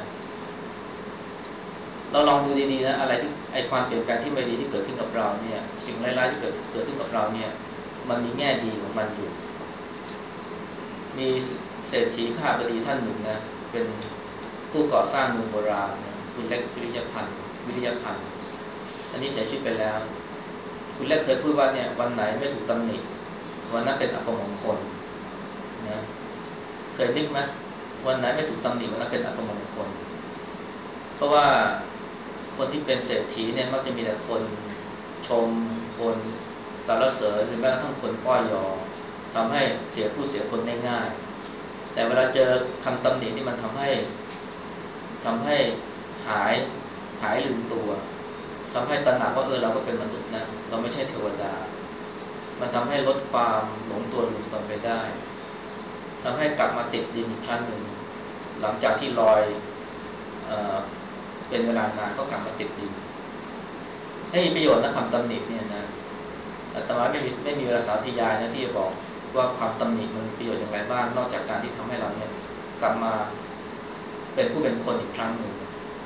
เราลองดูดีๆนะอะไรที่ไอความเปลี่ยนแปลงที่ไม่ดีที่เกิดขึ้นกับเราเนี่ยสิ่งร้ายๆที่เกิดเกิดขึ้นกับเราเนี่ยมันมีแง่ดีของมันอยู่มีเศรษฐีข้าบดีท่านหนึ่งนะเป็นผู้ก่อสร้างเมืองโบราณนะคุณเล็กวิริยพันธ์วิริยพันธ์อันนี้เสียชีวิตไปแล้วคุณเล็กเคยพูดว่าเนี่ยวันไหนไม่ถูกตำหนิวันนั้นเป็นอัปมงคลนะเคยนึกไหมวันไหนไม่ถูกตำหนิวันนั้นเป็นอัปมงคลเพราะว่าคนที่เป็นเศรษฐีเนี่ยมักจะมีแต่คนชมคนสรรเสริญหรือแม้กระทั่งคนป้อยยอทำให้เสียผู้เสียคนได้ง่ายแต่เวลาเจอคำตำหนินี่มันทำให้ทำให้หายหายลืมตัวทำให้ตระหนักว่าเออเราก็เป็นมนุษย์นะเราไม่ใช่เทวดามันทำให้ลดความหลงตัวลืมตนไปได้ทำให้กลับมาติดดินอีกครั้งหนึ่งหลังจากที่ลอยเอ่อเป็นเวลานานก็กลับมาติดดินให้มีประโยชน์นะคำตำหนิเนี่ยนะอาตมาไม่มีไม่มีเวลาสาธยายนะที่จะบอกว่าความตำหนิมันมีประโยชน์อย่างไรบ้างนอกจากการที่ทำให้เราเนี่ยกลับมาเป็นผู้เป็นคนอีกครั้งหนึ่ง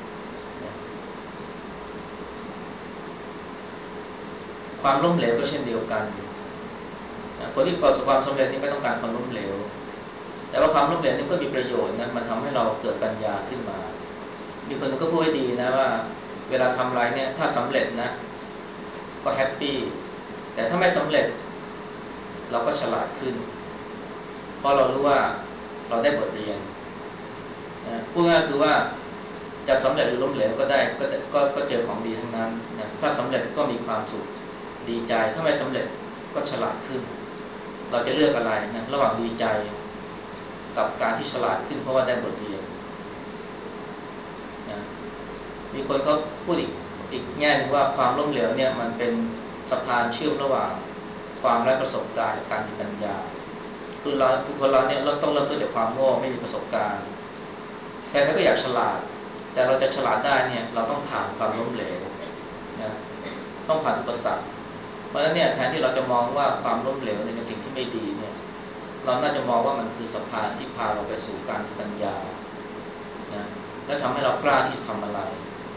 ความล้มเหลวก็เช่นเดียวกันคนที่ประสบความสำเร็จนี่ไม่ต้องการความล้มเหลวแต่ว่าความล้มเหลวนี่ก็มีประโยชน์นะมันทำให้เราเกิดปัญญาขึ้นมามีคนนึงก็พูดไว้ดีนะว่าเวลาทำอะไรเนี่ยถ้าสำเร็จนะก็แฮปปี้แต่ถ้าไม่สำเร็จเราก็ฉลาดขึ้นเพราะเรารู้ว่าเราได้บทเรียนนะพูดง่ายคือว่าจะสำเร็จหรือล้มเหลวก็ได้ก็ก็ก็เจอของดีทั้งนั้นนะถ้าสำเร็จก็มีความสุขดีใจถ้าไม่สำเร็จก็ฉลาดขึ้นเราจะเลือกอะไรนะระหว่างดีใจกับการที่ฉลาดขึ้นเพราะว่าได้บทเรียนนะมีคนเขาพูดอีกอีกแง่นึงว่าความล้มเหลวเนี่ยมันเป็นสะพานเชื่อมระหว่างความไร้ประสบการณ์กับการมีปัญญาคือเราคือคนเราเนี่ยเราต้องเริ่มต้นจากความโง่ไม่มีประสบการณ์แต่เขาก็อยากฉลาดแต่เราจะฉลาดได้เนี่ยเราต้องผ่านความล้มเหลวนะต้องผ่านอุปสรรคเพราะฉะนั้นเนี่ยแทนที่เราจะมองว่าความล้มเหลวเนี่ยเป็นสิ่งที่ไม่ดีเนี่ยเราน่าจะมองว่ามันคือสะพานที่พาเราไปสู่การมีปัญญานะและทำให้เรากล้าที่จะทำอะไร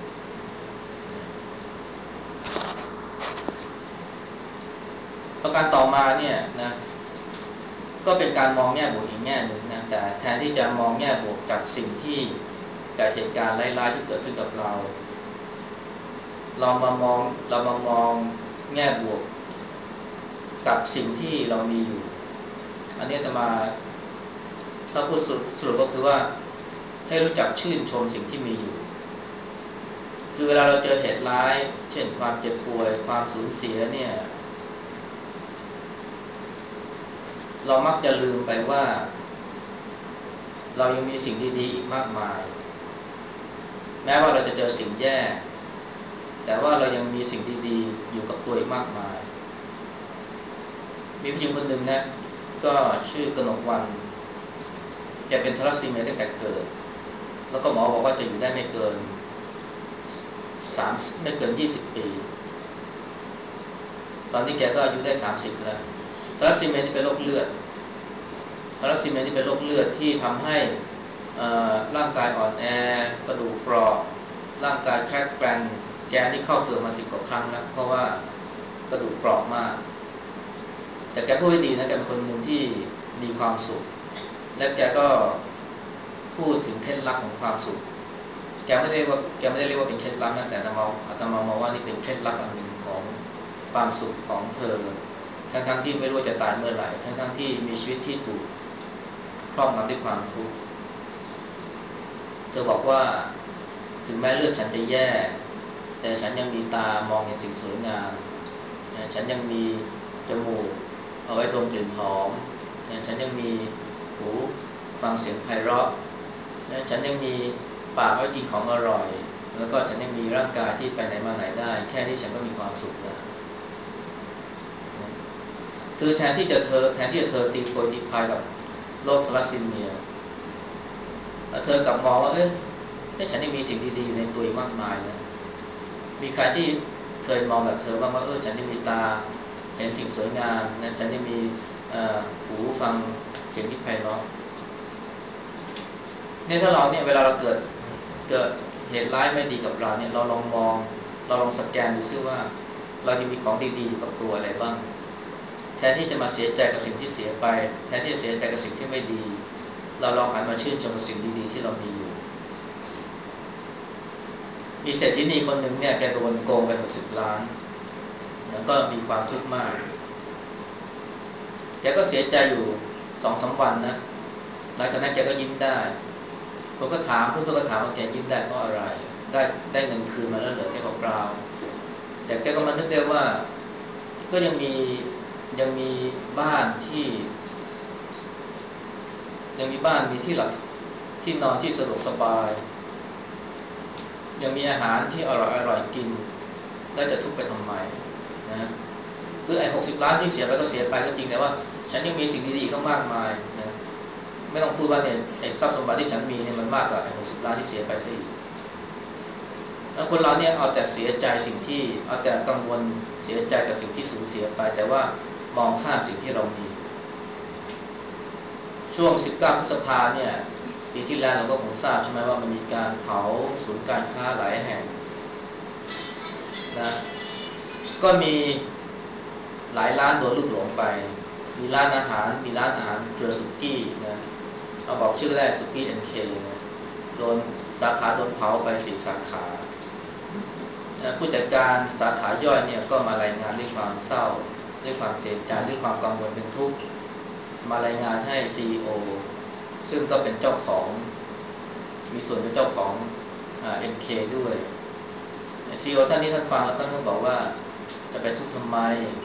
ประการต่อมาเนี่ยนะก็เป็นการมองแง่บวกอีกแง่หนึ่งนะแต่แทนที่จะมองแง่บวกจากสิ่งที่จากเหตุการณ์ร้ายๆที่เกิดขึ้นกับเราเรามามองเรามามองแง่บวกกับสิ่งที่เรามีอยู่อันนี้จะมาถ้าพูดสรุปสรุปก็คือว่าให้รู้จักชื่นชมสิ่งที่มีอยู่คือเวลาเราเจอเหตุร้ายเช่นความเจ็บป่วยความสูญเสียเนี่ยเรามักจะลืมไปว่าเรายังมีสิ่งดีๆอีกมากมายแม้ว่าเราจะเจอสิ่งแย่แต่ว่าเรายังมีสิ่งดีๆอยู่กับตัวอีกมากมายมีผู้หญิงคนหนึ่งนะก็ชื่อกนกวรรณแกเป็นทาลัสซีเมียตั้งแต่เกิดแล้วก็หมอบอกว่าจะอยู่ได้ไม่เกินสามไม่เกินยี่สิบปีตอนนี้แกก็อายุได้สามสิบแล้วทาลัสซีเมียนี่เป็นโรคเลือดทาลัสซีเมียนี่เป็นโรคเลือดที่ทำให้ร่างกายอ่อนแอกระดูกเปราะร่างกายแคร็กแกรนแกนี่เข้าเกิดมาสิบกว่าครั้งแล้วเพราะว่ากระดูกเปราะมากแต่แกพูดดีนะแกเป็นคนหนึ่งที่มีความสุขและแกก็พูดถึงเคล็ดลับของความสุขแกไม่ได้ว่าแกไม่ได้เรียกว่าเป็นเคล็ดลับนะแต่อาตมาอาตมามองว่านี่เป็นเคล็ดลับอันหนึ่งของความสุขของเธอทั้งทั้งที่ไม่รู้จะตายเมื่อไหร่ทั้งทั้งที่มีชีวิตที่ถูกครอบงำด้วยความทุกข์เธอบอกว่าถึงแม้เลือดฉันจะแย่แต่ฉันยังมีตามองเห็นสิ่งสวยงามฉันยังมีจมูกเอาไว้ดมกลิ่นหอมฉันยังมีหูฟังเสียงไพเราะฉันยังมีปากไว้กินของอร่อยแล้วก็ฉันยังมีร่างกายที่ไปไหนมาไหนได้แค่นี้ฉันก็มีความสุขแล้วคือแทนที่จะเธอแทนที่จะเธอตีโพยตีพายกับโรคทาลัสซีเมียเธอกลับมองว่าเอ้ยฉันยังมีสิ่งดีๆอยู่ในตัวอีกมากมายนะมีใครที่เคยมองแบบเธอบ้างว่าเออฉันยังมีตาเห็นสิ่งสวยงามนะฉันยังมีหูฟังเสียงที่ไพเราะเนี่ยถ้าเราเนี่ยเวลาเราเกิดเกิดเหตุร้ายไม่ดีกับเราเนี่ยเราลองมองเราลองสแกนดูซิว่าเรายังมีของดีๆอยู่กับตัวอะไรบ้างแทนที่จะมาเสียใจกับสิ่งที่เสียไปแทนที่จะเสียใจกับสิ่งที่ไม่ดีเราลองหันมาชื่นชมกับสิ่งดีๆที่เรามีอยู่มีเศรษฐีนีคนหนึ่งเนี่ยแกโดนโกงไปหกสิบล้านแล้วก็มีความทุกข์มากแกก็เสียใจอยู่สองสามวันนะหลังจากนั้นแกก็ยิ้มได้ผมก็ถามเพื่อนๆก็ถามว่าแกยิ้มได้เพราะอะไรได้ได้เงินคืนมาแล้วเหรอแกบอกเปล่าแต่แกก็มานึกได้ว่าก็ยังมียังมีบ้านที่ยังมีบ้านมีที่หลับที่นอนที่สะดวกสบายยังมีอาหารที่อร่อยอร่อยกินแล้วจะทุกข์ไปทำไมนะคือไอ้หกสิบล้านที่เสียไปก็เสียไปก็จริงแต่ว่าฉันยังมีสิ่งดีๆต้องมากมายนะไม่ต้องพูดว่าเนี่ยไอ้ทรัพย์สมบัติที่ฉันมีเนี่ยมันมากกว่าไอ้หกสิบล้านที่เสียไปซะอีกแล้วคนเราเนี่ยเอาแต่เสียใจสิ่งที่เอาแต่กังวลเสียใจกับสิ่งที่สูญเสียไปแต่ว่ามองข้ามสิ่งที่เรามีช่วงสิบเก้าพฤษภาเนี่ยปีที่แล้วเราก็คงทราบใช่ไหมว่ามันมีการเผาศูนย์การค้าหลายแห่งนะก็มีหลายร้านโดนลูกหลงไปมีร้านอาหารมีร้านอาหารเครือสุกี้นะเอาบอกชื่อแรกสุกี้ เอ็น เค นะโดนสาขาโดนเผาไปสี่สาขาผู้จัดการสาขาย่อยเนี่ยก็มารายงานด้วยความเศร้าด้วยความเสียใจด้วยความกังวลเป็นทุกข์มารายงานให้ ซี อี โอ ซึ่งก็เป็นเจ้าของมีส่วนเป็นเจ้าของ เอ็น เค ด้วย ซี อี โอ ท่านนี้ท่านฟังแล้วท่านก็บอกว่าจะไปทุกข์ทำไม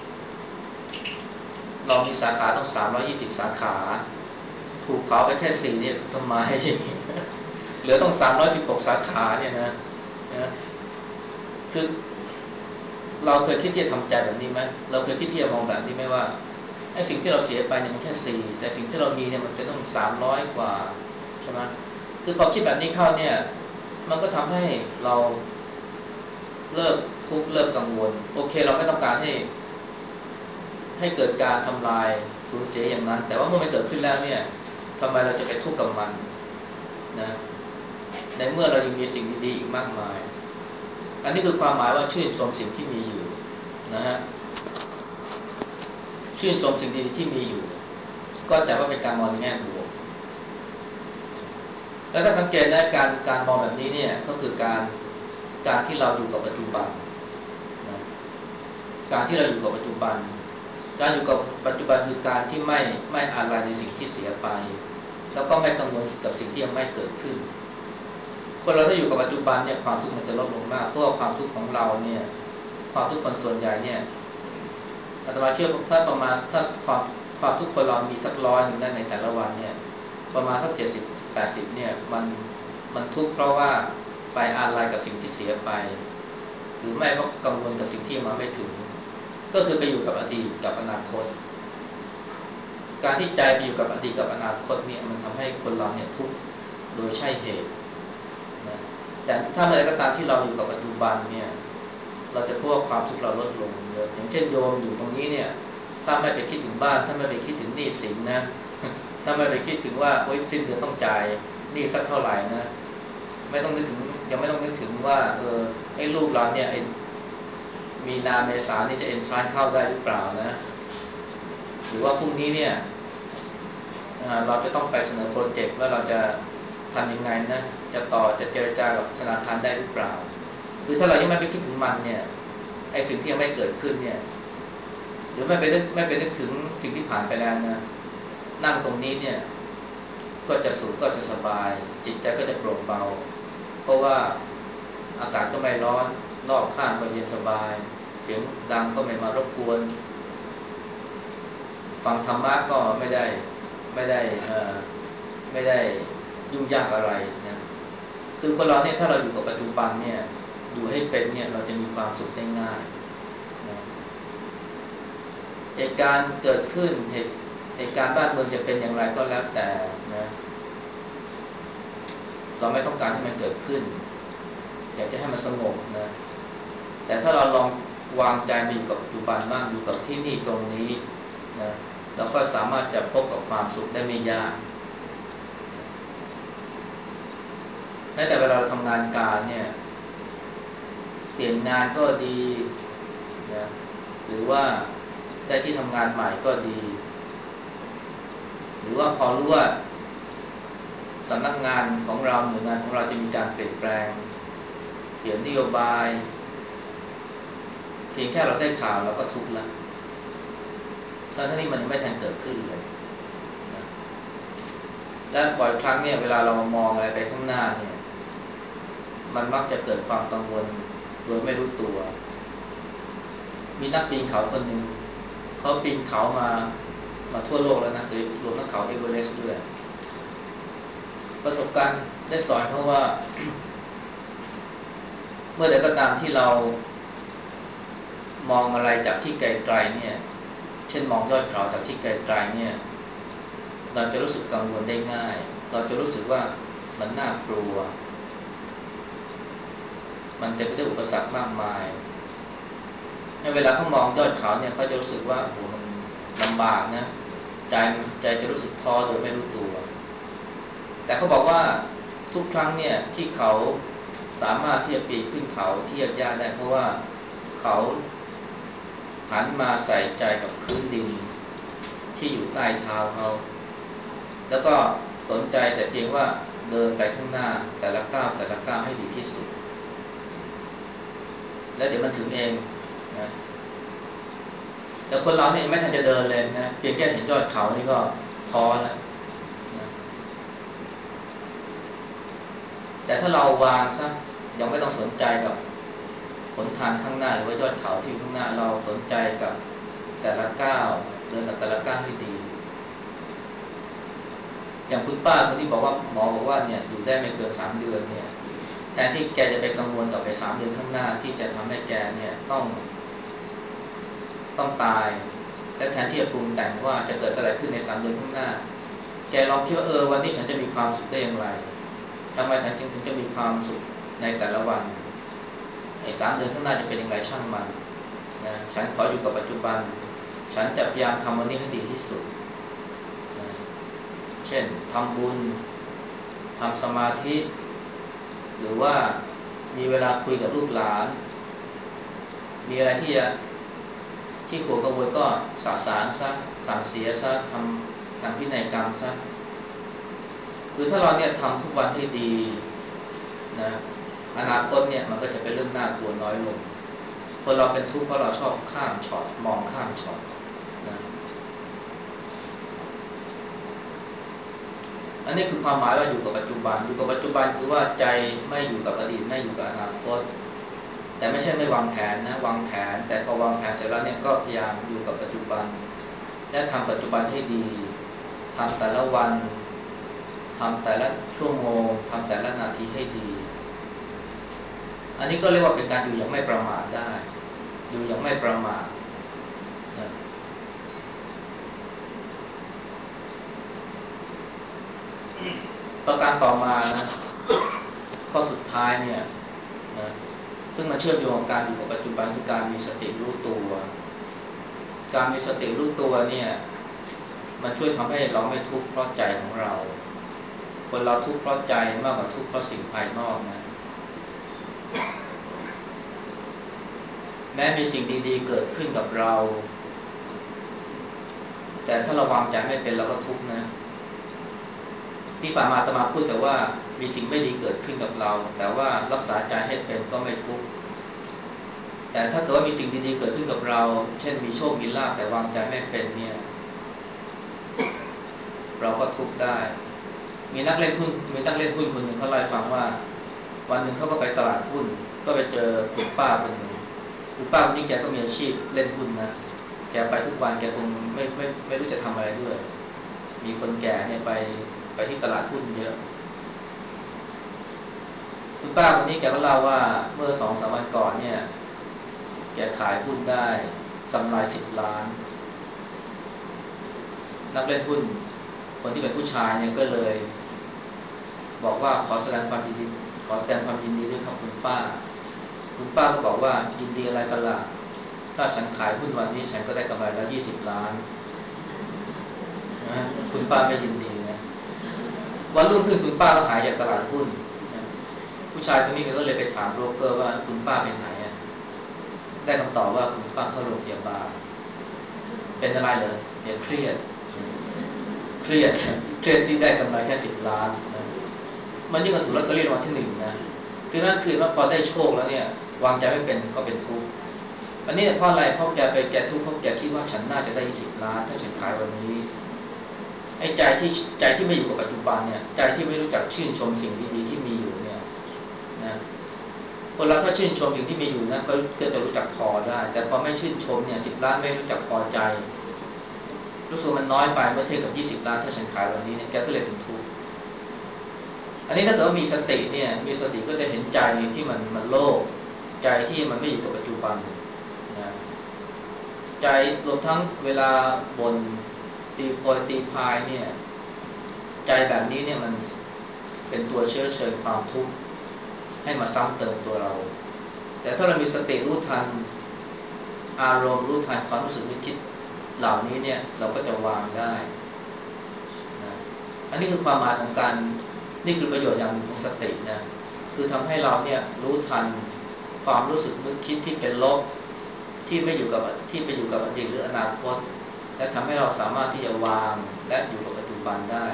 เรามีสาขาต้องสามร้อยยี่สิบสาขาถูกเผาไปแค่สี่เนี่ยทุกข์ทำไมเหลือต้องสามร้อยสิบหกสาขาเนี่ยนะนะคือเราเคยคิดที่จะทำใจแบบนี้ไหมเราเคยคิดที่จะมองแบบนี้ไหมว่าไอ้สิ่งที่เราเสียไปเนี่ยมันแค่สี่แต่สิ่งที่เรามีเนี่ยมันเป็นต้องสามร้อยกว่าใช่ไหมคือพอคิดแบบนี้เข้าเนี่ยมันก็ทำให้เราเลิกทุกข์เลิกกังวลโอเคเราไม่ต้องการให้ให้เกิดการทำลายสูญเสียอย่างนั้นแต่ว่าเมื่อมันเกิดขึ้นแล้วเนี่ยทำไมเราจะไปทุกข์กับมันนะในเมื่อเรายังมีสิ่งดีๆอีกมากมายอันนี้คือความหมายว่าชื่นชมสิ่งที่มีอยู่นะฮะชื่นชมสิ่งดีๆที่มีอยู่ก็แต่ว่าเป็นการมองในแง่บวกแล้วถ้าสังเกตได้การการมองแบบนี้เนี่ยก็คือการการที่เราอยู่กับปัจจุบันนะการที่เราอยู่กับปัจจุบันการอยู่กับปัจจุบันคือการที่ไม่ไม่อะไรในสิ่งที่เสียไปแล้วก็ไม่กังวลกับสิ่งที่ยังไม่เกิดขึ้นคนเราถ้าอยู่กับปัจจุบันเนี่ยความทุกข์มันจะลดลงมากเพราะว่าความทุกข์ของเราเนี่ยความทุกข์คนส่วนใหญ่เนี่ยอาตมาเชื่อถ้าประมาณถ้าความความทุกข์คนเรามีสักร้อยหนึ่งได้ในแต่ละวันเนี่ยประมาณสักเจ็ดสิบแปดสิบเนี่ยมันมันทุกข์เพราะว่าไปอะไรกับสิ่งที่เสียไปหรือไม่ก็กังวลกับสิ่งที่มาไม่ถึงก็คือไปอยู่กับอดีตกับอนาคตการที่ใจไปอยู่กับอดีตกับอนาคตเนี่ยมันทำให้คนเราเนี่ยทุกข์โดยใช่เหตุนะแต่ถ้าเมื่อใดก็ตามที่เราอยู่กับปัจจุบันเนี่ยเราจะพบว่าความทุกข์เราลดลงเยอะอย่างเช่นโยมอยู่ตรงนี้เนี่ยถ้าไม่ไปคิดถึงบ้านถ้าไม่ไปคิดถึงหนี้สินนะถ้าไม่ไปคิดถึงว่าโอ๊ยสิ้นเดือนต้องจ่ายหนี้สักเท่าไหร่นะไม่ต้องนึกถึงยังไม่ต้องนึกถึงว่าเออไอ้ลูกเราเนี่ยไอ้มีนาเมษานี่จะเอนทรานเข้าได้หรือเปล่านะหรือว่าพรุ่งนี้เนี่ยเราจะต้องไปเสนอโปรเจกต์ว่าเราจะทำยังไงนะจะต่อจะเจรจากับธนาคารได้หรือเปล่าคือถ้าเรายังไม่ไปคิดถึงมันเนี่ยไอ้สิ่งที่ยังไม่เกิดขึ้นเนี่ยหรือไม่ไปนึกไม่ไปนึกถึงสิ่งที่ผ่านไปแล้วนะนั่งตรงนี้เนี่ยก็จะสุขก็จะสบายจิตใจก็จะโปร่งเบาเพราะว่าอากาศก็ไม่ร้อนรอบข้างก็เย็นสบายเสียงดังก็ไม่มารบกวนฟังธรรมะก็ไม่ได้ไม่ได้ไม่ได้ยุ่งยากอะไรนะคือคนเราเนี่ยถ้าเราอยู่กับปัจจุบันเนี่ยอยู่ให้เป็นเนี่ยเราจะมีความสุขได้ง่ายนะเหตุการณ์เกิดขึ้นเหตุเหตุการณ์บ้านเมืองจะเป็นอย่างไรก็แล้วแต่นะเราไม่ต้องการให้มันเกิดขึ้นอยากจะให้มันสงบนะแต่ถ้าเราลองวางใจมาอยู่กับปัจจุบันบ้างอยู่กับที่นี่ตรงนี้นะเราก็สามารถจะพบกับความสุขได้ไม่ยากแม้แต่เวลาเราทำงานการเนี่ยเปลี่ยนงานก็ดีนะหรือว่าได้ที่ทำงานใหม่ก็ดีหรือว่าพอรู้ว่าสำนักงานของเราหน่วยงานของเราจะมีการเปลี่ยนแปลงเปลี่ยนนโยบายเพียงแค่เราได้ข่าวเราก็ทุกข์แล้วทั้งที่มันยังไม่ทันเกิดขึ้นเลยนะและบ่อยครั้งเนี่ยเวลาเรามองอะไรไปข้างหน้าเนี่ยมันมักจะเกิดความกังวลโดยไม่รู้ตัวมีนักปีนเขาคนหนึ่งเขาปีนเขามามาทั่วโลกแล้วนะโดยรวมทั้งเขาเอเวอเรสต์ด้วยประสบการณ์ได้สอนเขาว่า เมื่อใดก็ตามที่เรามองอะไรจากที่ไกลๆเนี่ยเช่นมองยอดเขาจากที่ไกลๆเนี่ยเราจะรู้สึกกังวลได้ง่ายเราจะรู้สึกว่ามันน่ากลัวมันเต็มไปด้วยอุปสรรคมากมายในเวลาเขามองยอดเขาเนี่ยเขาจะรู้สึกว่าโอ้มันลำบากนะใจใจจะรู้สึกท้อโดยไม่รู้ตัวแต่เขาบอกว่าทุกครั้งเนี่ยที่เขาสามารถที่จะปีนขึ้นเขาที่ยากๆได้เพราะว่าเขาหันมาใส่ใจกับพื้นดินที่อยู่ใต้เท้าเขาแล้วก็สนใจแต่เพียงว่าเดินไปข้างหน้าแต่ละก้าวแต่ละก้าวให้ดีที่สุดแล้วเดี๋ยวมันถึงเองนะแต่คนเราเนี่ยไม่ทันจะเดินเลยนะเพียงแค่เห็นยอดเขานี่ก็ท้อแล้วนะแต่ถ้าเราวางซะยังไม่ต้องสนใจกับหนทางข้างหน้าหรือว่ายอดเขาที่อยู่ข้างหน้าเราสนใจกับแต่ละก้าวเดินกับแต่ละก้าวให้ดีอย่างคุณป้าคนที่บอกว่าหมอบอกว่าเนี่ยอยู่ได้ไม่เกินสามเดือนเนี่ยแทนที่แกจะไปกังวลต่อไปสามเดือนข้างหน้าที่จะทำให้แกเนี่ยต้องต้องตายและแทนที่จะปรุงแต่งว่าจะเกิดอะไรขึ้นในสามเดือนข้างหน้าแกลองคิดว่าเออวันนี้ฉันจะมีความสุขได้อย่างไรทำไมฉันจึงถึงจะมีความสุขในแต่ละวันไอ้สามเดือนข้างหน้าจะเป็นอย่างไรช่างมันนะฉันขออยู่กับปัจจุบันฉันจะพยายามทำวันนี้ให้ดีที่สุดนะเช่นทำบุญทำสมาธิหรือว่ามีเวลาคุยกับลูกหลานมีอะไรที่จะที่กลัวกังวลก็สาสางซะสั่งเสียซะทำทำพินัยกรรมซะคือถ้าเราเนี่ยทำทุกวันให้ดีนะอนาคตเนี่ยมันก็จะเป็นเรื่องน่ากลัวน้อยลงคนเราเป็นทุกข์เพราะเราชอบข้ามช็อตมองข้ามช็อตนะอันนี้คือความหมายว่าอยู่กับปัจจุบันอยู่กับปัจจุบันคือว่าใจไม่อยู่กับอดีตไม่อยู่กับอนาคตแต่ไม่ใช่ไม่วางแผนนะวางแผนแต่พอวางแผนเสร็จแล้วเนี่ยก็พยายามอยู่กับปัจจุบันและทำปัจจุบันให้ดีทำแต่ละวันทำแต่ละชั่วโมงทำแต่ละนาทีให้ดีอันนี้ก็เรียกว่าเป็นการอยู่อย่างไม่ประมาทได้อยู่อย่างไม่ประมาทนะประการต่อมานะข้อสุดท้ายเนี่ยนะซึ่งมันเชื่อมโยงกับการอยู่กับปัจจุบันคือการมีสติรู้ตัวการมีสติรู้ตัวเนี่ยมันช่วยทำให้เราไม่ทุกข์เพราะใจของเราคนเราทุกข์เพราะใจมากกว่าทุกข์เพราะสิ่งภายนอกนะแม้มีสิ่งดีๆเกิดขึ้นกับเราแต่ถ้าเราวางใจไม่เป็นเราก็ทุกข์นะที่ผ่านมาอาตมาพูดแต่ว่ามีสิ่งไม่ดีเกิดขึ้นกับเราแต่ว่ารักษาใจให้เป็นก็ไม่ทุกข์แต่ถ้าเกิดว่ามีสิ่งดีๆเกิดขึ้นกับเราเช่นมีโชคมีลาภแต่วางใจไม่เป็นเนี่ยเราก็ทุกข์ได้มีนักเล่นหุ้นมีนักเล่นหุ้นคนหนึ่งเขาเล่าให้ฟังว่าวันหนึ่งเขาก็ไปตลาดหุ้นก็ไปเจอคุณป้าคนหนึ่งคุณป้าคนนี้แกก็มีอาชีพเล่นหุ้นนะแกไปทุกวันแกคงไม่ไม่ไม่รู้จะทำอะไรด้วยมีคนแก่เนี่ยไปไปที่ตลาดหุ้นเยอะคุณป้าคนนี้แกก็เล่าว่าเมื่อสองสามวันก่อนเนี่ยแกขายหุ้นได้กำไรสิบล้านนักเล่นหุ้นคนที่เป็นผู้ชายเนี่ยก็เลยบอกว่าขอแสดงความยินดีขอแสดงความยินดีด้วยครับคุณป้าคุณป้าก็บอกว่ายินดีอะไรกันล่ะถ้าฉันขายหุ้นวันนี้ฉันก็ได้กำไรแล้วยี่สิบล้านนะคุณป้าไม่ยินดีนะวันรุ่งขึ้นคุณป้าก็หายจากตลาดหุ้นนะผู้ชายคนนี้ก็เลยไปถามโบรกเกอร์ว่าคุณป้าเป็นไหนได้คำตอบว่าคุณป้าเข้าโรงพยาบาลเป็นอะไรเหรอเนี่ยเครียดเครียดเครียดที่ได้กำไรแค่สิบล้านนะมันยิ่งกว่าถูกลอตเตอรี่รางวัลที่หนึ่งนะคือนั่นคือว่าพอได้โชคแล้วเนี่ยวางใจไม่เป็นก็เป็นทุกข์อันนี้เพราะอะไรเพราะแกไปแกทุกข์เพราะแกคิดว่าฉันน่าจะได้ยี่สิบล้านถ้าฉันขายวันนี้ไอ้ใจที่ใจที่ไม่อยู่กับปัจจุบันเนี่ยใจที่ไม่รู้จักชื่นชมสิ่งดีๆที่มีอยู่เนี่ยนะคนเราถ้าชื่นชมสิ่งที่มีอยู่นะก็ก็จะรู้จักพอได้แต่พอไม่ชื่นชมเนี่ยสิบล้านไม่รู้จักพอใจรู้สึกมันน้อยไปเมื่อเทียบกับยี่สิบล้านถ้าฉันขายวันนี้เนี่ยแกก็เลยเป็นทุกข์อันนี้ถ้าเกิดว่ามีสติเนี่ยมีสติก็จะเห็นใจที่มันมันโลภใจที่มันไม่อยู่กับปัจจุบันนะใจรวมทั้งเวลาบ่นตีโพยตีพายเนี่ยใจแบบนี้เนี่ยมันเป็นตัวเชื้อเชิญความทุกข์ให้มาซ้ำเติมตัวเราแต่ถ้าเรามีสติรู้ทันอารมณ์รู้ทันความรู้สึกนึกคิดเหล่านี้เนี่ยเราก็จะวางได้นะอันนี้คือความหมายของการนี่คือประโยชน์อย่างหนึ่งของสตินะคือทำให้เราเนี่ยรู้ทันความรู้สึกนึกคิดที่เป็นลบที่ไม่อยู่กับที่ไปอยู่กับอดีตหรืออนาคตและทำให้เราสามารถที่จะวางและอยู่กับปัจจุบันได้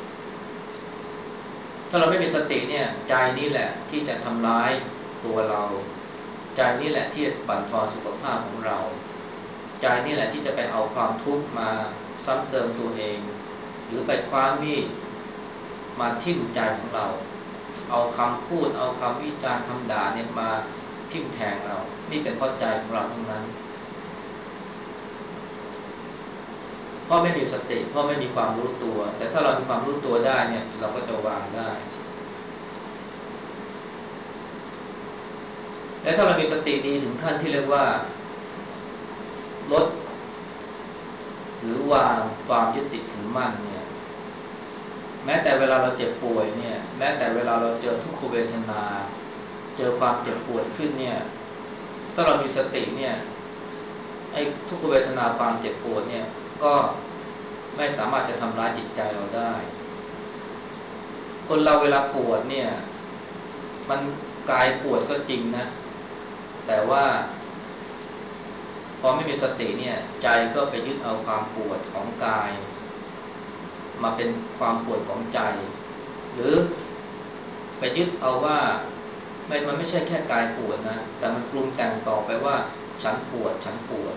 ถ้าเราไม่มีสติเนี่ยใจนี้แหละที่จะทำร้ายตัวเราใจนี้แหละที่จะบั่นทอนสุขภาพของเราใจนี่แหละที่จะไปเอาความทุกข์มาซ้ำเติมตัวเองหรือไปคว้ามีดมาทิ่มใจของเราเอาคำพูดเอาคำวิจารณ์คำด่าเนี่ยมาทิ่มแทงเรานี่เป็นเพราะใจของเราทั้งนั้นเพราะไม่มีสติเพราะไม่มีความรู้ตัวแต่ถ้าเรามีความรู้ตัวได้เนี่ยเราก็จะวางได้และถ้าเรามีสติดีถึงขั้นที่เรียกว่าลดหรือวางความยึดติดถือมั่นเนี่ยแม้แต่เวลาเราเจ็บป่วยเนี่ยแม้แต่เวลาเราเจอทุกขเวทนาเจอความเจ็บปวดขึ้นเนี่ยถ้าเรามีสติเนี่ยไอ้ทุกขเวทนาความเจ็บปวดเนี่ยก็ไม่สามารถจะทำร้ายจิตใจเราได้คนเราเวลาปวดเนี่ยมันกายปวดก็จริงนะแต่ว่าพอไม่มีสติเนี่ยใจก็ไปยึดเอาความปวดของกายมาเป็นความปวดของใจหรือไปยึดเอาว่าไม่มันไม่ใช่แค่กายปวดนะแต่มันปรุงแต่งต่อไปว่าฉันปวดฉันปวด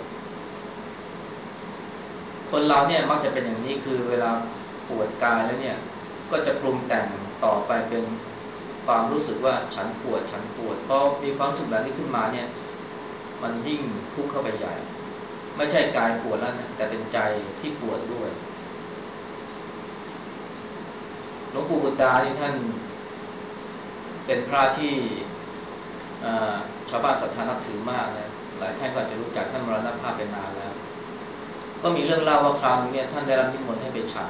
คนเราเนี่ยมักจะเป็นอย่างนี้คือเวลาปวดกายแล้วเนี่ยก็จะปรุงแต่งต่อไปเป็นความรู้สึกว่าฉันปวดฉันปวดพอมีความรู้สึกแบบนี้ขึ้นมาเนี่ยมันยิ่งทุกข์เข้าไปใหญ่ไม่ใช่กายปวดแล้วนะแต่เป็นใจที่ปวดด้วยหลวงปู่บุตตาที่ท่านเป็นพระที่ชาวบ้านศรัทธานับถือมากนะหลายท่านก็อาจจะรู้จักท่านมรณภาพไปนานแล้วก็มีเรื่องเล่าว่าคราวนึงเนี่ยท่านได้รับนิมนต์ให้ไปฉัน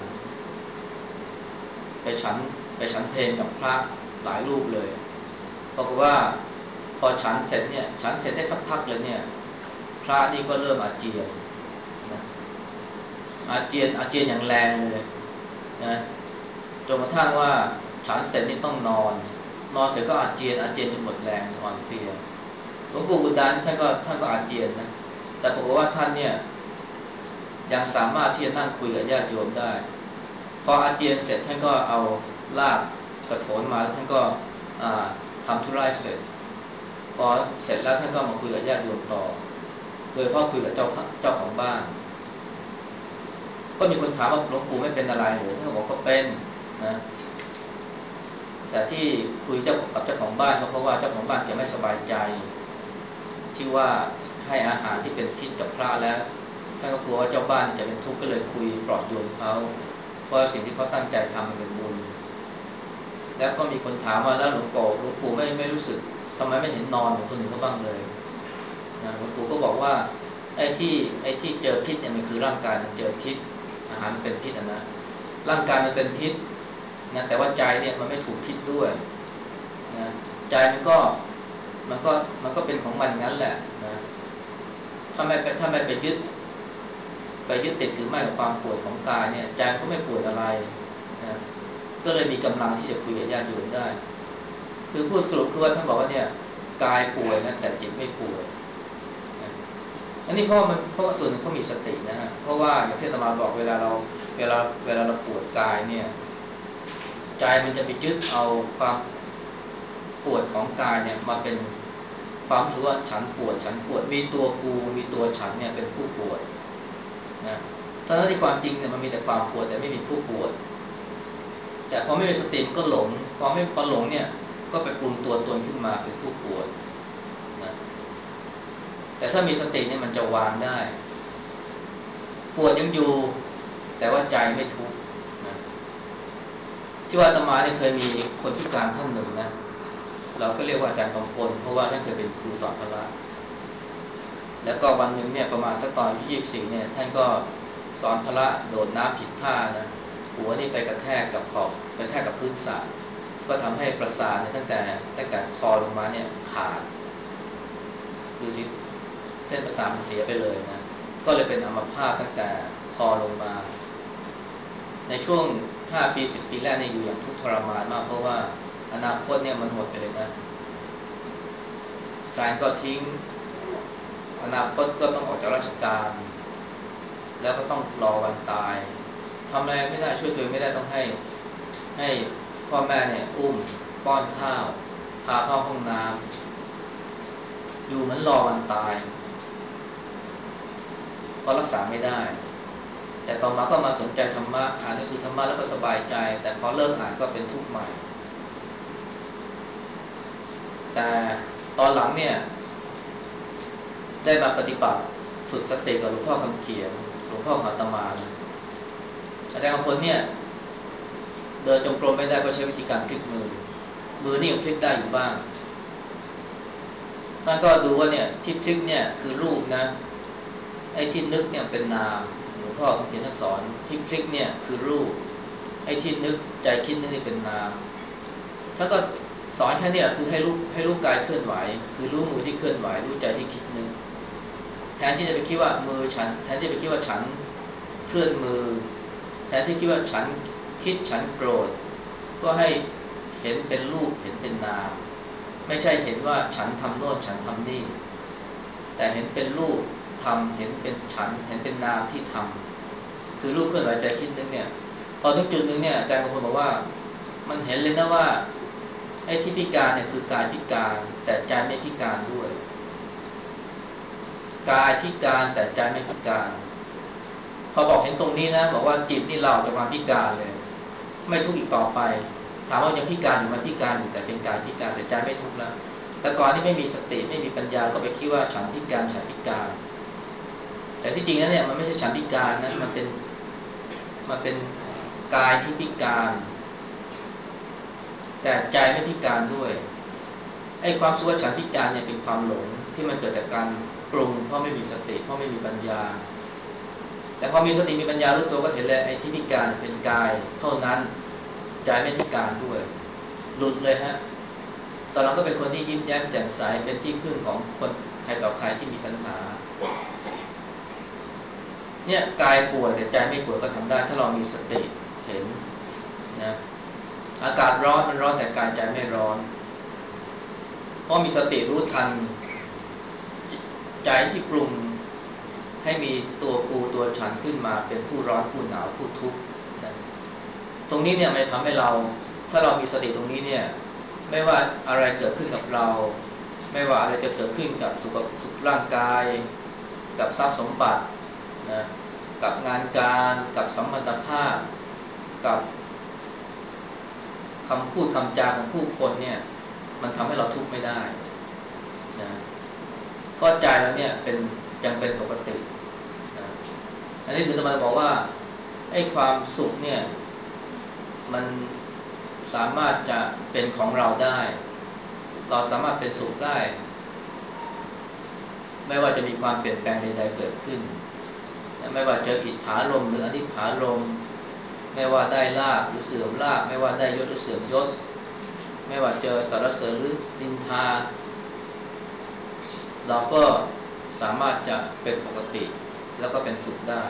ไปฉันไปฉันเพลงกับพระหลายรูปเลยบอกว่าพอฉันเสร็จเนี่ยฉันเสร็จได้สักพักเลยเนี่ยพระนี่ก็เริ่มอาเจียนนะอาเจียนอาเจียนอย่างแรงเลยนะจนกระทั่งว่าฉันเสร็จนี่ต้องนอนนอนเสร็จก็อาเจียนอาเจียนจนหมดแรงอ่อนเพลียหลวงปู่บุตรท่านก็ท่านก็อาเจียนนะแต่บอกว่าท่านเนี่ยยังสามารถที่จะนั่งคุยกับญาติโยมได้พออาเจียนเสร็จท่านก็เอาลากกระโถนมาท่านก็ทำธุระเสร็จพอเสร็จแล้วท่านก็มาคุยกับญาติโยมต่อโดยพ่อคุยกับเจ้าเจ้าของบ้านก็มีคนถามว่าหลวงปู่ไม่เป็นอะไรหรือท่านก็บอกก็เป็นนะแต่ที่คุยเจ้ากับเจ้าของบ้านก็เพราะว่าเจ้าของบ้านแกไม่สบายใจที่ว่าให้อาหารที่เป็นพิษกับพระแล้วท่านก็กลัวว่าเจ้าบ้านจะเป็นทุกข์ก็เลยคุยปลอบโยนเขาเพราะสิ่งที่เขาตั้งใจทำมันเป็นบุญแล้วก็มีคนถามว่าแล้วหลวงปู่หลวงปู่ไม่ไม่รู้สึกทำไมไม่เห็นนอนเหมือนคนอื่นเขาบ้างเลยนะหลวงปู่ก็บอกว่าไอ้ที่ไอ้ที่เจอพิษเนี่ยมันคือร่างกายมันเจอพิษอาหารเป็นพิษนะร่างกายมันเป็นพิษนะแต่ว่าใจเนี่ยมันไม่ถูกพิษด้วยนะใจมันก็มันก็มันก็เป็นของมันงั้นแหละนะถ้าไม่ไปถ้าไม่ไปยึดไปยึดติดถือมั่นกับความปวดของกายเนี่ยใจก็ไม่ปวดอะไรนะก็เลยมีกำลังที่จะคุยกับญาติโยมได้คือพูดสรุปคือว่าท่านบอกว่าเนี่ยกายป่วยนะแต่จิตไม่ป่วยนะอันนี้เพราะมันเพราะส่วนหนึ่งเขามีสตินะฮะเพราะว่าอย่างที่อาตมาบอกเวลาเราเวลาเวลาเราปวดกายเนี่ยใจมันจะไปยึดเอาความปวดของกายเนี่ยมาเป็นความรู้สึกว่าฉันปวดฉันปวดมีตัวกูมีตัวฉันเนี่ยเป็นผู้ปวดนะทั้งที่ความจริงเนี่ยมันมีแต่ความปวดแต่ไม่มีผู้ปวดแต่พอไม่มีสติมันก็หลงพอไม่พอหลงเนี่ยก็ไปปรุงตัวตนขึ้นมาเป็นผู้ปวดนะแต่ถ้ามีสติเนี่ยมันจะวางได้ปวดยังอยู่แต่ว่าใจไม่ทุกข์นะที่ว่าอาตมาเนี่ยเคยมีคนพิการท่านหนึ่งนะเราก็เรียกว่าอาจารย์กำพลเพราะว่าท่านเคยเป็นครูสอนพละแล้วก็วันหนึ่งเนี่ยประมาณสักตอนยี่สิบสี่เนี่ยท่านก็สอนพละโดดน้ำผิดท่านะหัวนี่ไปกระแทกกับขอบไปกระแทกกับพื้นสระก็ทำให้ประสาทเนี่ยตั้งแต่ตั้งแต่คอลงมาเนี่ยขาดดูสิเส้นประสาทมันเสียไปเลยนะก็เลยเป็นอัมพาตตั้งแต่คอลงมาในช่วงห้าปีสิบปีแรกเนี่ยอยู่อย่างทุกข์ทรมานมากเพราะว่าอนาคตเนี่ยมันหมดไปเลยนะการก็ทิ้งอนาคตก็ต้องออกจากราชการแล้วก็ต้องรอวันตายทำอะไรไม่ได้ช่วยตัวเองไม่ได้ต้องให้ให้พ่อแม่เนี่ยอุ้มป้อนข้าวพาเข้าห้องน้ำอยู่เหมือนรอวันตายเพราะรักษาไม่ได้แต่ต่อมาก็มาสนใจธรรมะอ่านหนังสือธรรมะแล้วก็สบายใจแต่พอเลิกอ่านก็เป็นทุกข์ใหม่แต่ตอนหลังเนี่ยได้มาปฏิบัติฝึกสติกับหลวงพ่อคำเขียนหลวงพ่อมหาตมานะอาจารย์กำพลเนี่ยเดินจงกรมไม่ได้ก็ใช้วิธีการพลิกมือมือนี่ยังพลิกได้อยู่บ้างท่านก็ดูว่าเนี่ยที่พลิกเนี่ยคือรูปนะไอ้ที่นึกเนี่ยเป็นนามหลวงพ่อคำเขียนท่านสอนที่พลิกเนี่ยคือรูปไอ้ที่นึกใจคิดนี่เป็นนามท่านก็สอนแค่นี้แหละคือให้รู้ให้รู้กายเคลื่อนไหวคือรู้มือที่เคลื่อนไหวรู้ใจที่คิดนึกแทนที่จะไปคิดว่ามือฉันแทนที่จะไปคิดว่าฉันเคลื่อนมือแทนที่คิดว่าฉันคิดฉันโกรธก็ให้เห็นเป็นรูปเห็นเป็นนามไม่ใช่เห็นว่าฉันทำโน่นฉันทำนี่แต่เห็นเป็นรูปทำเห็นเป็นฉันเห็นเป็นนามที่ทำคือรูปเคลื่อนไหวใจคิดนึกเนี่ยพอถึงจุดหนึ่งเนี่ยอาจารย์กำพลบอกว่ามันเห็นเลยนะว่าไอ้ที่พิการเนี่ยคือกายพิการแต่ใจไม่พิการด้วยกายพิการแต่ใจไม่พิการพอบอกเห็นตรงนี้นะบอกว่าจิตนี่เราจะความพิการเลยไม่ทุกข์อีกต่อไปถามว่ายังพิการอยู่ไหมพิการอยู่แต่เป็นกายพิการแต่ใจไม่ทุกข์แล้วแต่ก่อนที่ไม่มีสติไม่มีปัญญาก็ไปคิดว่าฉันพิการฉันพิการแต่ที่จริงแล้วเนี่ยมันไม่ใช่ฉันพิการนะมันเป็นมันเป็นกายที่พิการแต่ใจไม่พิการด้วยไอ้ความสุขฉันพิการเนี่ยเป็นความหลงที่มันเกิดจากการปรุงเพราะไม่มีสติเพราะไม่มีปัญญาแต่พอมีสติมีปัญญารู้ตัวก็เห็นเลยไอ้ที่พิการเป็นกายเท่านั้นใจไม่พิการด้วยหลุดเลยฮะตอนนั้นก็เป็นคนที่ยิ้มแย้มแจ่มใสเป็นที่พึ่งของคนใครต่อใครที่มีปัญหาเนี่ยกายป่วยแต่ใจไม่ป่วยก็ทำได้ถ้าเรามีสติเห็นนะอากาศร้อนมันร้อนแต่กายใจไม่ร้อนเพราะมีสติรู้ทันใจที่ปรุงให้มีตัวกูตัวฉันขึ้นมาเป็นผู้ร้อนผู้หนาวผู้ทุกข์นะตรงนี้เนี่ยมันทำให้เราถ้าเรามีสติตรงนี้เนี่ยไม่ว่าอะไรเกิดขึ้นกับเราไม่ว่าอะไรจะเกิดขึ้นกับสุขสุขร่างกายกับทรัพย์สมบัตินะกับงานการกับสัมพันธภาพกับคำพูดคำจาของผู้คนเนี่ยมันทำให้เราทุกข์ไม่ได้นะก็ใจเราเนี่ยเป็นยังเป็นปกตินะอันนี้คือทำไมบอกว่าไอ้ความสุขเนี่ยมันสามารถจะเป็นของเราได้เราสามารถเป็นสุขได้ไม่ว่าจะมีความเปลี่ยนแปลงใดๆเกิดขึ้นไม่ว่าจะอิทธารมหรืออนิถารมไม่ว่าได้ลาภหรือเสื่อมลาภไม่ว่าได้ยศหรือเสื่อมยศไม่ว่าเจอสรรเสริญหรือนินทาเราก็สามารถจะเป็นปกติแล้วก็เป็นสุขได้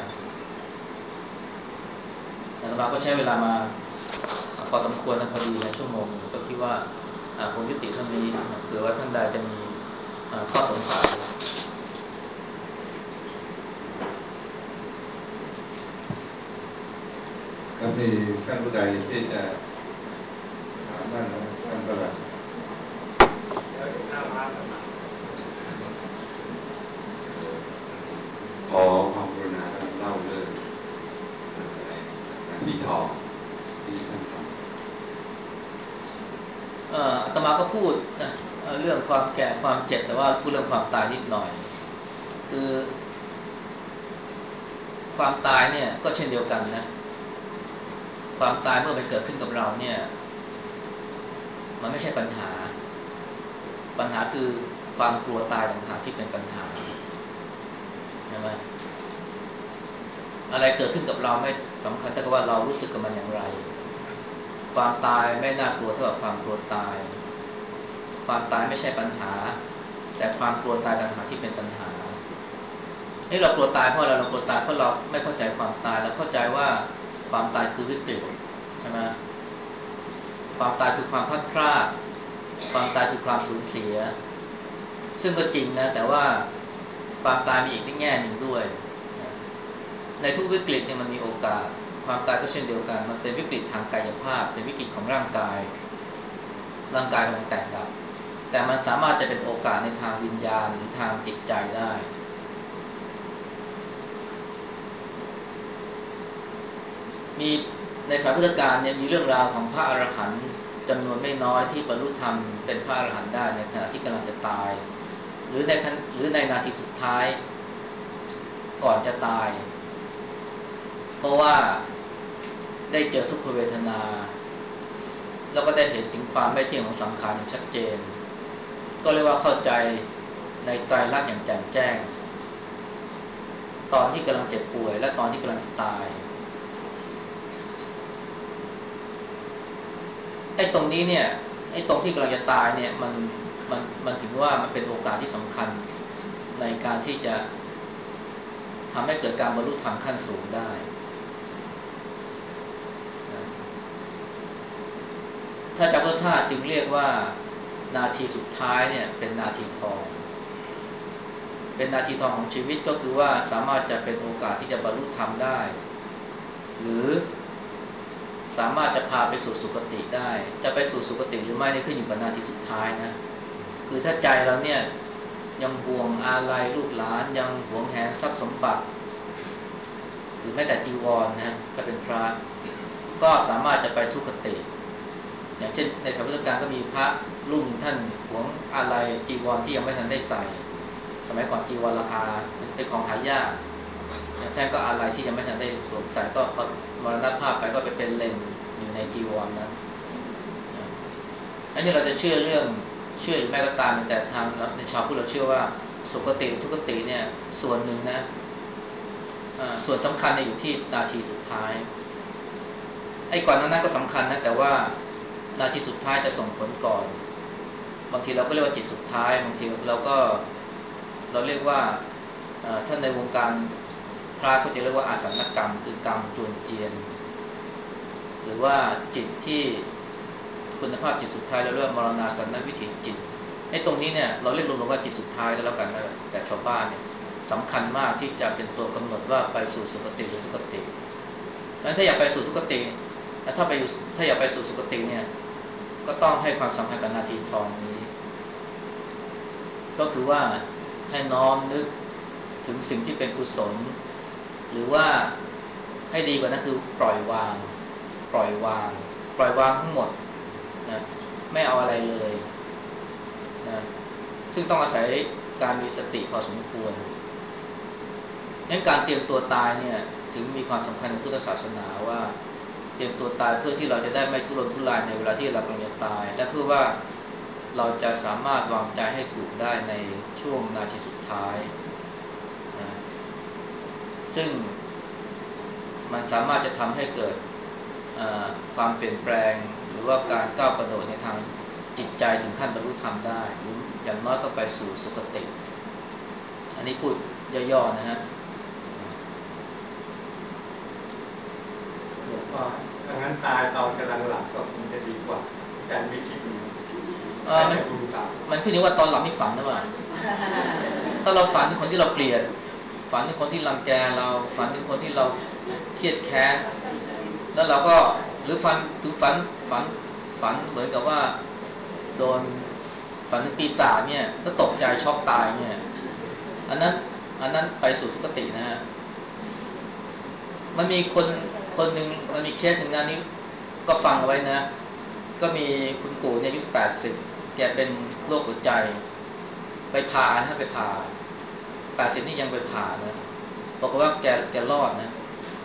อาตมาก็ใช้เวลามาพอสมควรนะพอดีนะชั่วโมงก็คิดว่าคงยุติเท่านี้เผื่อว่าท่านใดจะมีข้อสงสัยก็มีท่านผู้ใดที่จะถามบ้างนะท่านประหลัดขอความกรุณาท่านเล่าเรื่องนาทีทองที่ท่านทำอาตมาก็พูดนะเรื่องความแก่ความเจ็บแต่ว่าพูดเรื่องความตายนิดหน่อยคือความตายเนี่ยก็เช่นเดียวกันนะความตายเมื่อมันเกิดขึ้นกับเราเนี่ยมันไม่ใช่ปัญหาปัญหาคือความกลัวตายต่างหากที่เป็นปัญหาใช่ไหมอะไรเกิดขึ้นกับเราไม่สำคัญแต่ว่าเรารู้สึกกับมันอย่างไรความตายไม่น่ากลัวเท่ากับความกลัวตายความตายไม่ใช่ปัญหาแต่ความกลัวตายต่างหากที่เป็นปัญหานี่เรากลัวตายเพราะอะไรเรากลัวตายเพราะเราไม่เข้าใจความตายเราเข้าใจว่าความตายคือวิกฤตใช่ไหมความตายคือความพลาดพลาดความตายคือความสูญเสียซึ่งก็จริงนะแต่ว่าความตายมีอีกในแง่หนึ่งด้วยในทุกวิกฤตเนี่ยมันมีโอกาสความตายก็เช่นเดียวกันมันเป็นวิกฤตทางกายภาพเป็นวิกฤตของร่างกายร่างกายมันแตกดับแต่มันสามารถจะเป็นโอกาสในทางวิญญาณหรือทางจิตใจได้มีในสมัยพุทธกาลเนี่ยมีเรื่องราวของพระอรหันต์จำนวนไม่น้อยที่บรรลุธรรมเป็นพระอรหันต์ได้ในขณะที่กำลังจะตายหรือในหรือในนาทีสุดท้ายก่อนจะตายเพราะว่าได้เจอทุกขเวทนาแล้วก็ได้เห็นถึงความไม่เที่ยงของสังขารอย่างชัดเจนก็เรียกว่าเข้าใจในไตรลักษณ์อย่างแจ่มแจ้งตอนที่กำลังเจ็บป่วยและตอนที่กำลังจะตายไอ้ตรงนี้เนี่ยไอ้ตรงที่กำลังจะตายเนี่ยมันมันมันถึงว่ามันเป็นโอกาสที่สำคัญในการที่จะทำให้เกิดการบรรลุธรรมขั้นสูงได้นะถ้าจำพระธาตุจึงเรียกว่านาทีสุดท้ายเนี่ยเป็นนาทีทองเป็นนาทีทองของชีวิตก็คือว่าสามารถจะเป็นโอกาสที่จะบรรลุธรรมได้หรือสามารถจะพาไปสู่สุคติได้จะไปสู่สุคติหรือไม่นี่ขึ้นอยู่กับนาทีสุดท้ายนะคือถ้าใจเราเนี่ยยังห่วงอาลัยลูกหลานยังหวงแหนทรัพย์สมบัติหรือแม้แต่จีวร นะถ้าเป็นพระก็สามารถจะไปทุกขติอย่างเช่นในสมัยพุทธกาลก็มีพระรูปหนึ่งท่านหวงอาลัยจีวรที่ยังไม่ทันได้ใส่สมัยก่อนจีวรราคาเป็นของหายากท่านก็อาลัยที่ยังไม่ทันได้สวมใส่ก็มรณภาพไปก็ไปเป็นเลนอยู่ในจีวรนั้นอันนี้เราจะเชื่อเรื่องเชื่อหรือไม่ก็ตามแต่ทางในชาวพุทธเราเชื่อว่าสุคติทุกขติเนี่ยส่วนหนึ่งนะส่วนสำคัญเนี่ยอยู่ที่นาทีสุดท้ายไอ้ก่อนนั้นก็สำคัญนะแต่ว่านาทีสุดท้ายจะส่งผลก่อนบางทีเราก็เรียกว่าจิตสุดท้ายบางทีเราก็เราเรียกว่าท่านในวงการพระก็จะเรียกว่าอาสันกรรมคือกรรมจวนเจียนหรือว่าจิตที่คุณภาพจิตสุดท้ายเราเรียกว่ามรณาสันนวิถีจิตไอ้ตรงนี้เนี่ยเราเรียกรวมๆว่าจิตสุดท้ายก็แล้วกันนะแต่ชาวบ้านเนี่ยสำคัญมากที่จะเป็นตัวกำหนดว่าไปสู่สุคติหรือทุกขติงั้นถ้าอยากไปสู่ทุกขติถ้าไปถ้าอยากไปสู่สุคติเนี่ยก็ต้องให้ความสำคัญกับนาทีทองนี้ก็คือว่าให้น้อมนึกถึงสิ่งที่เป็นกุศลหรือว่าให้ดีกว่านั้นคือปล่อยวางปล่อยวางปล่อยวางทั้งหมดนะไม่เอาอะไรเลยนะซึ่งต้องอาศัยการมีสติพอสมควรงั้นการเตรียมตัวตายเนี่ยถึงมีความสำคัญในพุทธศาสนาว่าเตรียมตัวตายเพื่อที่เราจะได้ไม่ทุรนทุรายในเวลาที่เรากำลังจะตายและเพื่อว่าเราจะสามารถวางใจให้ถูกได้ในช่วงนาทีสุดท้ายนะซึ่งมันสามารถจะทำให้เกิดความเปลี่ยนแปลงหรือว่าการก้าวกระโดดในทางจิตใจถึงขั้นบรรลุธรรมได้หรืออย่างน้อยก็ไปสู่สุคติอันนี้พูดย่อๆนะฮะหลวงพ่อถ้างั้นตายตอนกำลังหลับก็คงจะดีกว่าการไม่คิดดูมันมันขึ้นอยู่ว่าตอนหลับนี่ฝันหรือเปล่าถ้าเราฝันถึงคนที่เราเกลียดฝันถึงคนที่รังแกเราฝันถึงคนที่เราเครียดแค้นแล้วเราก็หรือฝันถึงฝันฝันฝันเหมือนกับว่าโดนฝันถึงปีศาจเนี่ยก็ตกใจช็อกตายเนี่ยอันนั้นอันนั้นไปสู่ทุกขตินะฮะมันมีคนคนหนึ่งมันมีเคสหนึ่งนะนี้ก็ฟังเอาไว้นะก็มีคุณปู่เนี่ยอายุแปดสิบแกเป็นโรคหัวใจไปผ่านะไปผ่าแปดสิบนี่ยังไปผ่านะบอกว่าแกแกรอดนะ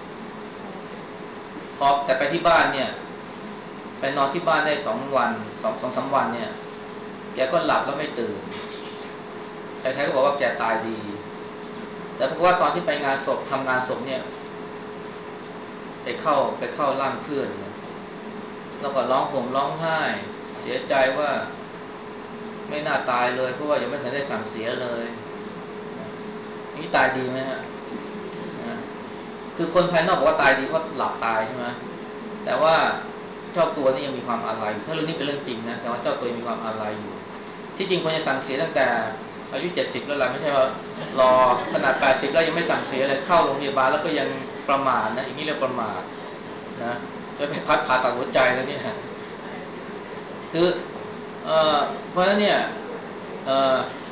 พอแต่ไปที่บ้านเนี่ยไปนอนที่บ้านได้สองวันสองสองสามวันเนี่ยแกก็หลับแล้วไม่ตื่นใครๆก็บอกว่าแกตายดีแต่ปรากฏว่าตอนที่ไปงานศพทำงานศพเนี่ยไปเข้าไปเข้าร่างเพื่อนนะแล้วก็ร้องห่มร้องไห้เสียใจว่าไม่น่าตายเลยเพราะว่ายังไม่ทันได้สั่งเสียเลยนี่ตายดีไหมฮะคือคนภายนอกบอกว่าตายดีเพราะหลับตายใช่ไหมแต่ว่าเจ้าตัวนี่ยังมีความอาลัยถ้าเรื่องนี้เป็นเรื่องจริงนะแต่ว่าเจ้าตัวมีความอาลัยอยู่ที่จริงควรจะสั่งเสียตั้งแต่อายุเจ็ดสิบแล้วแหละไม่ใช่ว่ารอขนาดแปดสิบแล้วยังไม่สั่งเสียเลยเข้าโรงพยาบาลแล้วก็ยังประมาทนะอย่างนี้เรียกประมาทนะจะไปพัดผ่าตัดหัวใจแล้วเนี่ยคือเอ่อเพราะฉะนั้นเนี่ยเอ่อ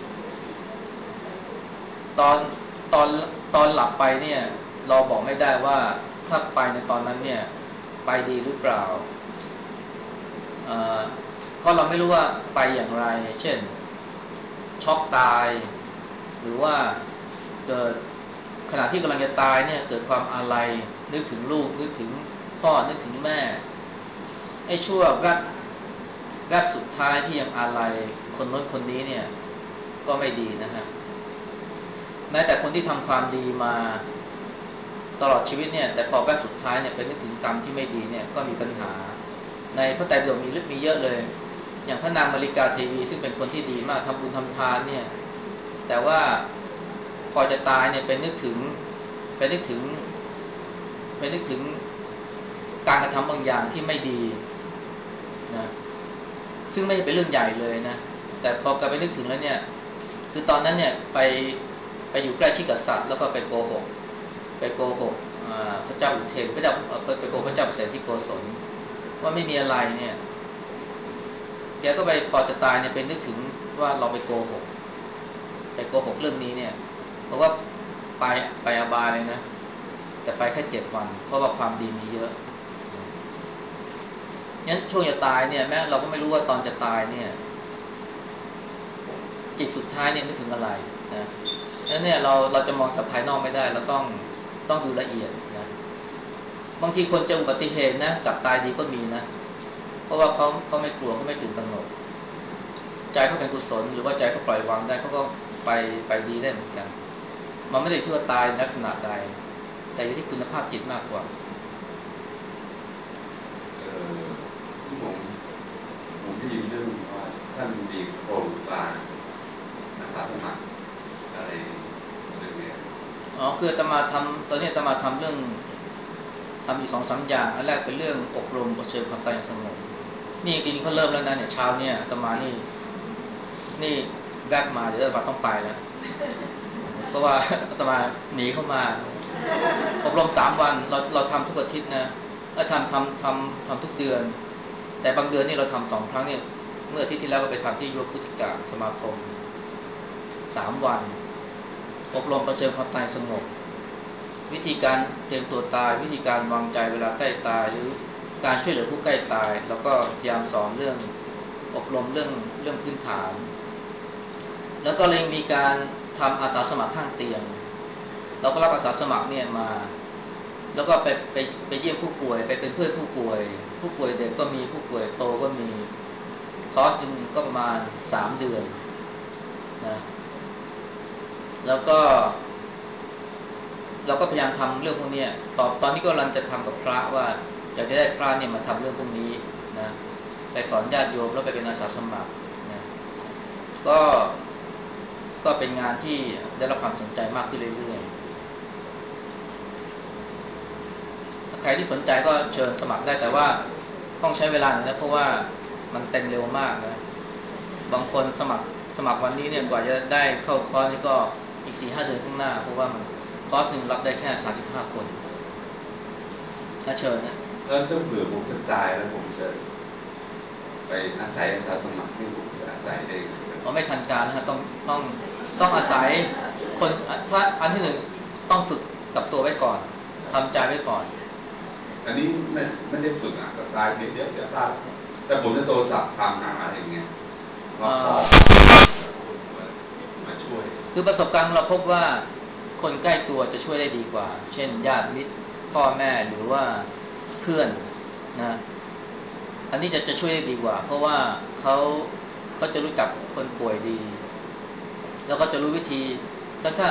ตอนตอนตอนหลับไปเนี่ยเราบอกไม่ได้ว่าถ้าไปในตอนนั้นเนี่ยไปดีหรือเปล่าเอ่อเพราะเราไม่รู้ว่าไปอย่างไรเช่นช็อกตายหรือว่าเกิดขณะที่กำลังจะตายเนี่ยเกิดความอาลัยนึกถึงลูกนึกถึงพ่อนึกถึงแม่ไอ้ชั่วแวบแวบสุดท้ายที่ยังอาลัยคนโน้นคนนี้เนี่ยก็ไม่ดีนะฮะแม้แต่คนที่ทำความดีมาตลอดชีวิตเนี่ยแต่พอแวบสุดท้ายเนี่ยเป็นนึกถึงกรรมที่ไม่ดีเนี่ยก็มีปัญหาในพระไตรปิฎกมีลึกมีเยอะเลยอย่างพระนางมาริกาเทวีซึ่งเป็นคนที่ดีมากทำบุญทำทานเนี่ยแต่ว่าพอจะตายเนี่ยไปนึกถึงไปนึกถึงไปนึกถึงการกระทำบางอย่างที่ไม่ดีนะซึ่งไม่เป็นเรื่องใหญ่เลยนะแต่พอกลับไปนึกถึงแล้วเนี่ยคือตอนนั้นเนี่ยไปไปอยู่ใกล้ชิดกับสัตว์แล้วก็ไปโกหกไปโกหกพระเจ้าอุเทนพระเจ้าไปโกหกพระเจ้าเปรตที่โกศลว่าไม่มีอะไรเนี่ยแกก็ไปพอจะตายเนี่ยไปนึกถึงว่าเราไปโกหกไปโกหกเรื่องนี้เนี่ยเพราะว่าไปไปอบายเลยนะแต่ไปแค่เจ็ดวันเพราะว่าความดีมีเยอะงั้นช่วงจะตายเนี่ยแม้เราก็ไม่รู้ว่าตอนจะตายเนี่ยจิตสุดท้ายเนี่ยนึกถึงอะไรนะแล้วเนี่ยเราเราจะมองจากภายนอกไม่ได้เราต้องต้องดูละเอียดนะบางทีคนเจออุบัติเหตุนะกลับตายดีก็มีนะเพราะว่าเขาเขาไม่กลัวเขาไม่ตื่นตระหนกใจเขาเป็นกุศลหรือว่าใจเขาปล่อยวางได้เขาก็ไปไปดีได้เหมือนกันมันไม่ได้ที่ว่าตายลักษณะใดแต่อยู่ที่คุณภาพจิตมากกว่าเออที่ผมผมได้ยินเรื่องว่าท่านมีโครงการอาสาสมัครอะไรเรื่องนี้อ๋อคืออาตมาทำตอนนี้อาตมาทำเรื่องทำอีกสองสามอย่างอันแรกเป็นเรื่องอบรมเผชิญความตายอย่างสงบนี่จริงๆเขาเริ่มแล้วนะเนี่ยเช้าเนี่ยอาตมานี่นี่แวบมาเดี๋ยวอาตมาต้องไปแล้วเพราะว่าอาตมาหนีเข้ามาอบรมสามวันเราเราทำทุกอาทิตย์นะแล้วทำทำทำทำทุกเดือนแต่บางเดือนนี่เราทำสองครั้งเนี่ยเมื่ออาทิตย์ที่แล้วก็ไปทำที่ยุวพุทธิกะสมาคมสามวันอบรมเผชิญความตายสงบวิธีการเตรียมตัวตายวิธีการวางใจเวลาใกล้ตายหรือการช่วยเหลือผู้ใกล้ตายแล้วก็พยายามสอนเรื่องอบรมเรื่องเรื่องพื้นฐานแล้วก็เลยมีการทำอาสาสมัครข้างเตียงเราก็รับอาสาสมัครเนี่ยมาแล้วก็ไปไปไปเยี่ยมผู้ป่วยไปเป็นเพื่อนผู้ป่วยผู้ป่วยเด็กก็มีผู้ป่วยโตก็มีคอร์สนึงก็ประมาณสามเดือนนะแล้วก็เราก็พยายามทำเรื่องพวกนี้ตอนตอนนี้ก็กำลังจะทำกับพระว่าอยากจะได้พระเนี่ยมาทำเรื่องพวกนี้นะไปสอนญาติโยมแล้วไปเป็นอาสาสมัครนะก็ก็เป็นงานที่ได้รับความสนใจมากขึ้นเรื่อยๆถ้าใครที่สนใจก็เชิญสมัครได้แต่ว่าต้องใช้เวลาหน่อยนะเพราะว่ามันเต็มเร็วมากนะบางคนสมัครสมัครวันนี้เนี่ยกว่าจะได้เข้าคอร์สนี่ก็อีก สี่ห้า เดือนข้างหน้าเพราะว่ามันคอร์สหนึ่งรับได้แค่สามสิบห้าคนถ้าเชิญนะแล้วถ้าเผื่อผมจะตายแล้วผมจะไปอาศัยอาสาสมัครที่ผมจะอาศัยได้เราไม่ทันการนะฮะต้องต้องต้องอาศัยคนถ้าอันที่หนึ่งต้องฝึกกับตัวไว้ก่อนทำใจไว้ก่อนอันนี้ไม่ไม่ได้ฝึกอ่ะก็ตายเดี๋ยวเดี๋ยวเดี๋ยวตายแต่ผมจะโทรศัพท์ทางหาอะไรเงี้ยมาขอมาช่วยคือประสบการณ์เราพบว่าคนใกล้ตัวจะช่วยได้ดีกว่าเช่นญาติมิตรพ่อแม่หรือว่าเพื่อนนะอันนี้จะจะช่วยได้ดีกว่าเพราะว่าเขาเขาจะรู้จักคนป่วยดีแล้วก็จะรู้วิธีถ้าถ้า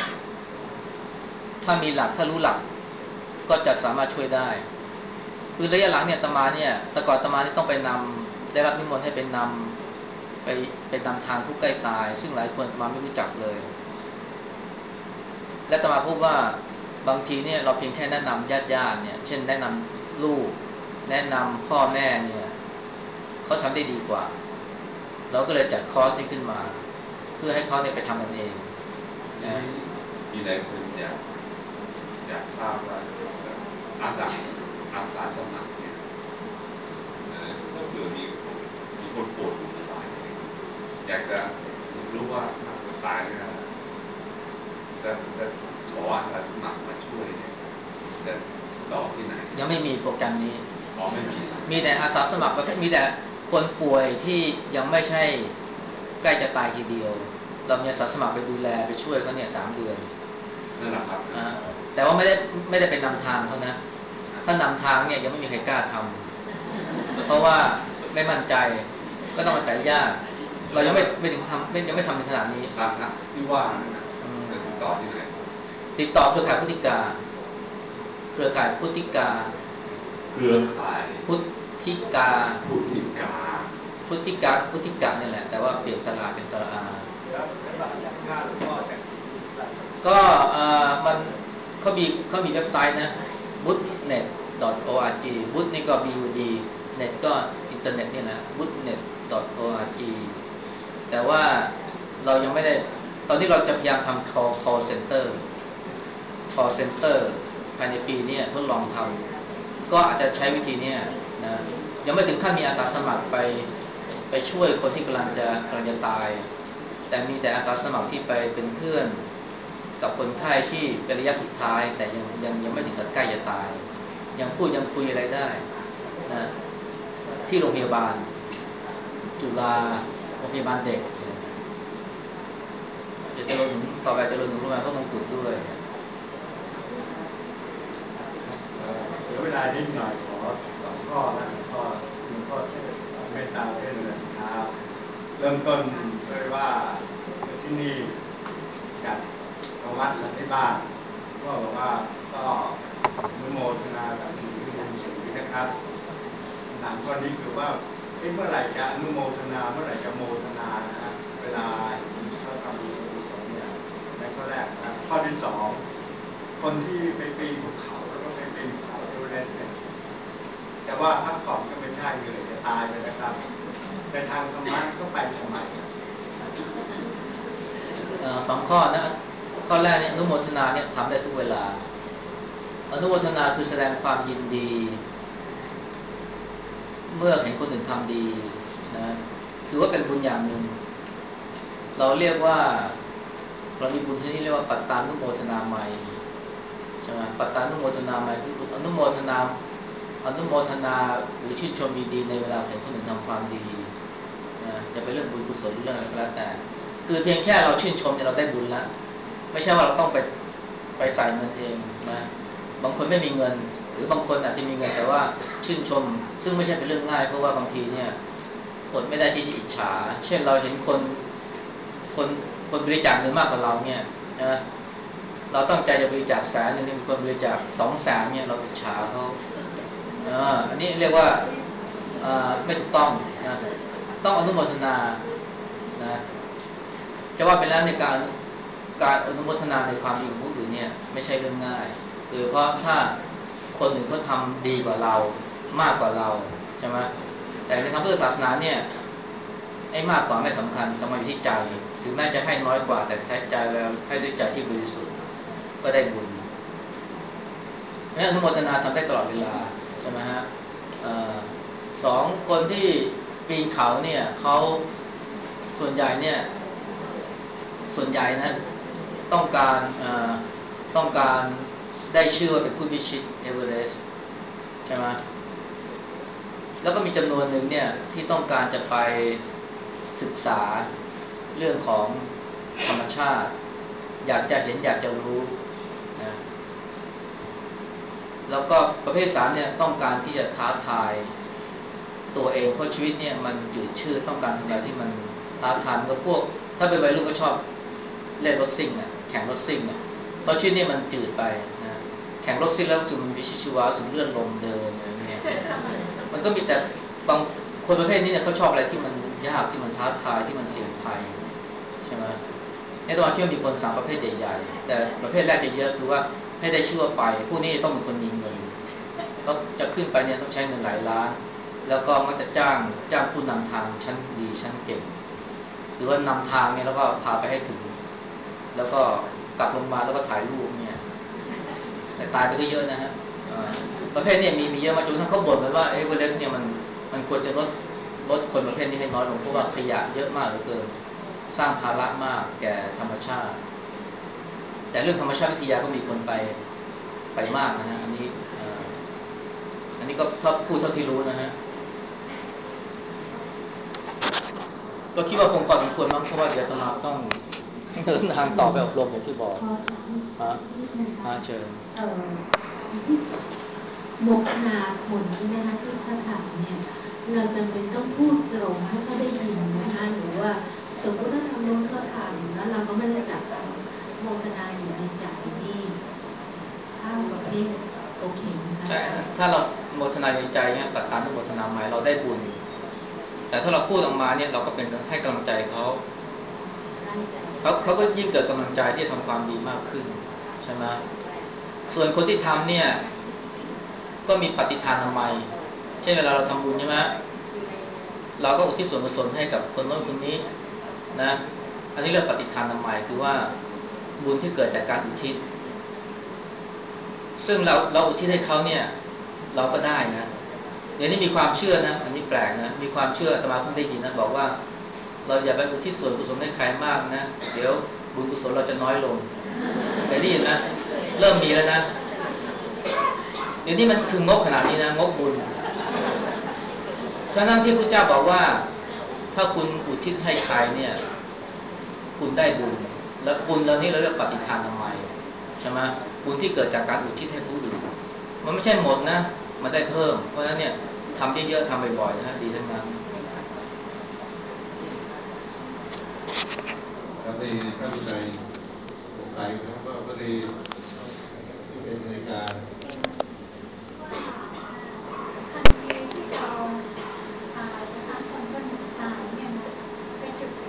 ถ้ามีหลักถ้ารู้หลักก็จะสามารถช่วยได้คือระยะหลังเนี่ยอาตมาเนี่ยแต่ก่อนอาตมานี่ต้องไปนำได้รับนิมนต์ให้เป็นนำไปเป็นนำทางผู้ใกล้ตายซึ่งหลายคนอาตมาไม่รู้จักเลยและอาตมาพบว่าบางทีเนี่ยเราเพียงแค่แนะนำญาติญาติเนี่ยเช่นแนะนำลูกแนะนำพ่อแม่เนี่ยเขาทำได้ดีกว่าเราก็เลยจัดคอร์สนี้ขึ้นมาเพื่อให้เขาเนี่ยไปทำกันเองนะมีหลายคนอยากอยากทราบว่าอาสาอาสาสมัครเนี่ยถ้าเผื่อมีมีคนป่วยอยู่ตายอยากจะรู้ว่าถ้าเกิดตายเนี่ยจะจะขออาสาสมัครมาช่วยเนี่ยจะต่อที่ไหนยังไม่มีโปรแกรมนี้อ๋อไม่มีมีแต่อาสาสมัครประเภทมีแต่คนป่วยที่ยังไม่ใช่ใกล้จะตายทีเดียวเรามีอาสาสมัครไปดูแลไปช่วยเขาเนี่ยสามเดือนนั่นแหละครับนะแต่ว่าไม่ได้ไม่ได้เป็นนำทางเขานะถ้านำทางเนี่ยยังไม่มีใครกล้าทำเพราะว่าไม่มั่นใจก็ต้องอาศัยญาติเรายังไม่ไม่ถึงทำไม่ยังไม่ทำถึงขนาดนี้ที่ว่านะจะติดต่อที่ไหนติดต่อเครือข่ายพุทธิกาเครือข่ายพุทธิกาเครือข่ายพุทธิกาพุทธิกาพุทธิกะพุทธิกะนี่แหละแต่ว่าเปลี่ยนสระเป็นสระอาแล้วแล้วบัตรประจำชาติหลวงพ่อแต่งก็มันเขามีเขามีเว็บไซต์นะ บุตเน็ต ดอท โอ อาร์ จี บุตนี่ก็ บี ยู ดี เน็ตก็อินเทอร์เน็ตนี่แหละ บุตเน็ต ดอท โอ อาร์ จี แต่ว่าเรายังไม่ได้ตอนนี้เราจะพยายามทำ call call center call center ภายในปีนี้ทดลองทำก็อาจจะใช้วิธีนี้นะยังไม่ถึงขั้นมีอาสาสมัครไปไปช่วยคนที่กำลังจะกำลังจะตายแต่มีแต่อาสาสมัครที่ไปเป็นเพื่อนกับคนไข้ที่เป็นระยะสุดท้ายแต่ยังยังยังไม่ถึงกับใกล้จะตายยังพูดยังคุยอะไรได้นะที่โรงพยาบาลจุฬาโรงพยาบาลเด็กเดี๋ยวจะลงต่อไปจะลงถึงโรงพยาบาลพระมงกุฎด้วยเหลือเวลานิดหน่อยขอสองข้อนะข้อหนึ่งข้อเทศเมตตาเทศเดือนเช้าเริ่มต้นด้วยว่าที่นี่จัดประวัติที่บ้านก็บอกว่าก็นุโมทนากับคุณลุงศรีนะครับคำถามข้อนี้คือว่าเมื่อไหร่จะอนุโมทนาเมื่อไหร่จะโมทนานะครับเวลาเขาทำบุญกุศลเนี่ยในข้อแรกนะครับข้อที่สองคนที่ไปปีนภูเขาแล้วก็ไปปีนภูเขาเอเวอเรสต์เนี่ยแต่ว่าพักผ่อนก็ไม่ใช่เหนื่อยจะตายไปนะครับในทางธรรมะก็ไปทำไมสองข้อนะข้อแรกเนี่ยอนุโมทนาเนี่ยทำได้ทุกเวลาอนุโมทนาคือแสดงความยินดีเมื่อเห็นคนอื่นทำดีนะถือว่าเป็นบุญอย่างหนึ่งเราเรียกว่าเรามีบุญที่นี่เรียกว่าปัตตานุโมทนาไมยใช่ไหมปัตตานุโมทนาไมยคืออนุโมทนาอนุโมทนาหรือชื่นชมยินดีในเวลาเห็นคนอื่นทำความดีนะจะเป็นเรื่องบุญกุศลหรือเรื่องอะไรก็แล้วแต่คือเพียงแค่เราชื่นชมเนี่ยเราได้บุญแล้วไม่ใช่ว่าเราต้องไปไปใส่เงินเองนะบางคนไม่มีเงินหรือบางคนอาจจะมีเงินแต่ว่าชื่นชมซึ่งไม่ใช่เป็นเรื่องง่ายเพราะว่าบางทีเนี่ยอดไม่ได้ที่จะอิจฉาเช่นเราเห็นคนคนคนบริจาคเงินมากกว่าเราเนี่ยนะเราตั้งใจจะบริจาคแสนนึงมีคนบริจาคสองแสนเนี่ยเราอิจฉาเขาอันนี้เรียกว่าไม่ถูกต้องนะต้องอนุโมทนานะจะว่าไปแล้วในการการอนุโมทนาในความดีของผู้อื่นเนี่ยไม่ใช่เรื่องง่ายโดยเพราะถ้าคนหนึ่งเขาทำดีกว่าเรามากกว่าเราใช่ไหมแต่ในทางพุทธศาสนาเนี่ยไอ้มากกว่าไม่สำคัญสำคัญอยู่ที่ใจถึงแม้จะให้น้อยกว่าแต่ใช้ใจแล้วให้ด้วยใจที่บริสุทธิ์ก็ได้บุญนี่อนุโมทนาทำได้ตลอดเวลาใช่ไหมฮะสองคนที่ปีนเขาเนี่ยเขาส่วนใหญ่เนี่ยส่วนใหญ่นะต้องการต้องการได้ชื่อว่าเป็นผู้พิชิตเอเวอเรสต์ใช่ไหมแล้วก็มีจำนวนหนึ่งเนี่ยที่ต้องการจะไปศึกษาเรื่องของธรรมชาติอยากจะเห็นอยากจะรู้นะแล้วก็ประเภทสามเนี่ยต้องการที่จะท้าทายตัวเองเพราะชีวิตเนี่ยมันจืดชืดต้องการทำอะไรที่มันท้าทายกับพวกถ้าเป็นวัยรุ่นก็ชอบเล่นรถซิ่งอ่ะแข่งรถซิ่งอ่ะเพราะชีวิตเนี่ยมันจืดไปนะแข่งรถซิ่งแล้วสุดมันมีชีวะสุดเลื่อนลมเดินอะไรเงี้ยมันก็มีแต่บางคนประเภทนี้เนี่ยเขาชอบอะไรที่มันยากที่มันท้าทายที่มันเสี่ยงภัยใช่ไหมในตอนที่มีคนสามประเภทใหญ่ๆแต่ประเภทแรกจะเยอะคือว่าให้ได้ชื่อไปผู้นี้ต้องเป็นคนมีเงินต้องจะขึ้นไปเนี่ยต้องใช้เงินหลายล้านแล้วก็มักจะจ้างจ้างผู้นำทางชั้นดีชั้นเก่งหรือว่านำทางเนี่ยแล้วก็พาไปให้ถึงแล้วก็กลับลงมาแล้วก็ถ่ายรูปเนี่ยแต่ตายไปก็เยอะนะฮะประเภทเนี่ยมีมีเยอะมาจนทั้งเขาบ่นกันว่าเอเวอเรสต์เนี่ยมันมันควรจะลดลดคนประเภทนี้ให้น้อยลงเพราะว่าขยะเยอะมากเหลือเกินสร้างภาระมากแก่ธรรมชาติแต่เรื่องธรรมชาติวิทยาก็มีคนไปไปมากนะฮะอันนี้อันนี้ก็ถ้าพูดเท่าที่รู้นะฮะก็คิดว่าคงพอสมควรมั้งเพราะว่าเดี๋ยวจะมาต้องเดินทางต่อไปอบรมอย่างที่บอกฮะฮะเชิญโมกนาคนนี้นะคะที่เขาทำเนี่ยเราจำเป็นต้องพูดตรงให้เขาได้ยินนะคะหรือว่าสมมติถ้าทำโน้นเขาทำแล้วเราก็ไม่ได้จับคำโมกนาอยู่ในใจนี่ข้าวประเภทโอเคนะคะถ้าเราโมทนาในใจเนี่ยปัตตานุโมทนาหมายเราได้บุญแต่ถ้าเราพูดออกมาเนี่ยเราก็เป็นให้กำลังใจเขาเขาเขาก็ยิ่งเกิดกำลังใจที่จะทำความดีมากขึ้นใช่ไหมส่วนคนที่ทำเนี่ยก็มีปฏิทานทำไมเช่นเวลาเราทำบุญใช่ไหมเราก็อุทิศส่วนกุศลให้กับคนโน้นคนนี้นะอันนี้เรียกปฏิทานทำไมคือว่าบุญที่เกิดจากการอุทิศซึ่งเราเราอุทิศให้เขาเนี่ยเราก็ได้นะเดี๋ยวนี้มีความเชื่อนะอันนี้แปลกนะมีความเชื่ออาตมาเพิ่งได้ยินนะบอกว่าเราอย่าไปอุทิศส่วนกุศลให้ใครมากนะเดี๋ยวบุญกุศลเราจะน้อยลงเคยได้ยินนะเริ่มมีแล้วนะเดี๋ยวนี้มันคืองกขนาดนี้นะงกบุญทั้งที่พระเจ้าบอกว่าถ้าคุณอุทิศให้ใครเนี่ยคุณได้บุญแล้วบุญเหล่านี้เราเรียกปฏิทานทำไมใช่ไหมบุญที่เกิดจากการอุทิศให้ผู้อื่นมันไม่ใช่หมดนะมันได้เพิ่มเพราะฉะนั้นเนี่ยทำเยอะๆทำบ่อยๆนะดีทั้งนั้นครับในท่านใจสงสัยครับว่าพอดีที่เป็นในการทันทีที่เราตายนะคะคนคนหนึ่งตายเนี่ยนะไปจุด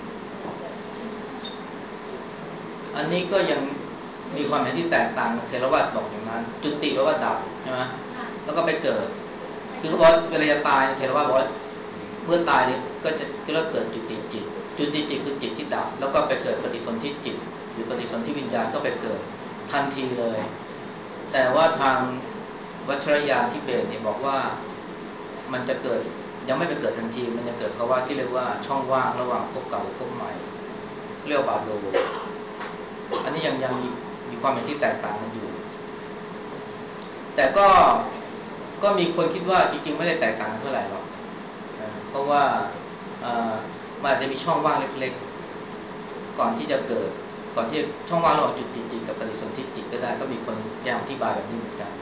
อันนี้ก็ยังมีความเห็นที่แตกต่างเทรวาทบอกอย่างนั้นจุติแปลว่าดับใช่ไหมแล้วก็ไปเกิดคือเขาบอกเวลาจะตายเทรวาทบอกเมื่อตายเนี่ยก็จะก็จะเกิดจุติจิตจุติจิตคือจิตที่ดับแล้วก็ไปเกิดปฏิสนธิจิตหรือปฏิสนธิวิญญาณก็ไปเกิดทันทีเลยแต่ว่าทางวัชรยานทิเบตเนี่ยบอกว่ามันจะเกิดยังไม่ไปเกิดทันทีมันจะเกิดภาวะที่เรียกว่าช่องว่างระหว่างภพเก่ากับภพใหม่เรียกว่าบาโดอันนี้ยังยังมีมีความเห็นที่แตกต่างกันอยู่แต่ก็ก็มีคนคิดว่าจริงๆไม่ได้แตกต่างเท่าไหร่หรอกเพราะว่ามันอาจจะมีช่องว่างเล็กๆก่อนที่จะเกิดก่อนที่ช่องว่างระหว่างจุดจิตกับปฏิสนธิจิตก็ได้ก็มีคนพยายามอธิบายแบบนี้เหมือนกัน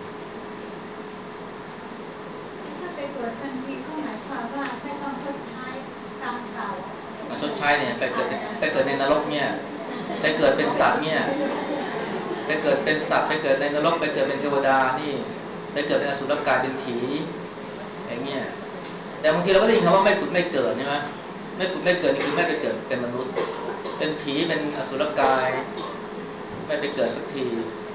ถ้าไปเกิดทันทีก็หมายความว่าไม่ต้องชดใช้กรรมเก่าชดใช้เนี่ยไปเกิดไปเกิดในนรกเนี่ยไปเกิดเป็นสัตว์เนี่ยไปเกิดเป็นสัตว์ไปเกิดในนรกไปเกิดเป็นเทวดานี่ไปเกิดเป็นอสุรกายเป็นผีอย่างเงี้ยแต่บางทีเราก็ได้ยินคำว่าไม่ผุดไม่เกิดใช่ไหมไม่ผุดไม่เกิดนี่คือไม่ไปเกิดเป็นมนุษย์เป็นผีเป็นอสุรกายไม่ไปเกิดสักที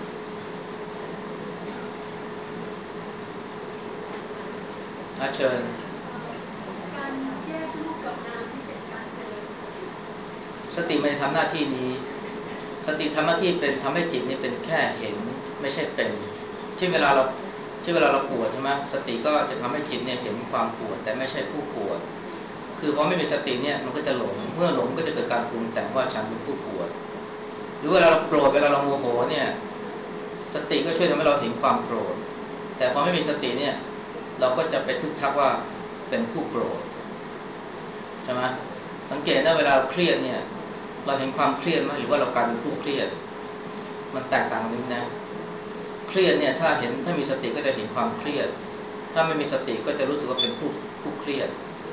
อาเชิญการแยกรูปกับนามที่เป็นการเจริญสติไม่ทำหน้าที่นี้สติทำหน้าที่เป็นทำให้จิตนี่เป็นแค่เห็นไม่ใช่เป็นเช่นเวลาเราเช่นเวลาเราปวดใช่ไหมสติก็จะทำให้จิตเนี่ยเห็นความปวดแต่ไม่ใช่ผู้ปวดคือพอไม่มีสติเนี่ยมันก็จะหลงเมื่อหลงก็จะเกิดการปรุงแต่งว่าฉันเป็นผู้ปวดหรือเวลาเราโกรธเวลาเราโมโหเนี่ยสติก็ช่วยทำให้เราเห็นความโกรธแต่พอไม่มีสติเนี่ยเราก็จะไปทึกทักว่าเป็นผู้โกรธใช่ไหมสังเกตนะเวลาเราเครียดเนี่ยเราเห็นความเครียดไหมหรือว่าเรากลายเป็นผู้เครียดมันแตกต่างกันนะเครียดเนี่ยถ้าเห็นถ้ามีสติก็จะเห็นความเครียดถ้าไม่มีสติก็จะรู้สึกว่าเป็นผู้ผู้เครียด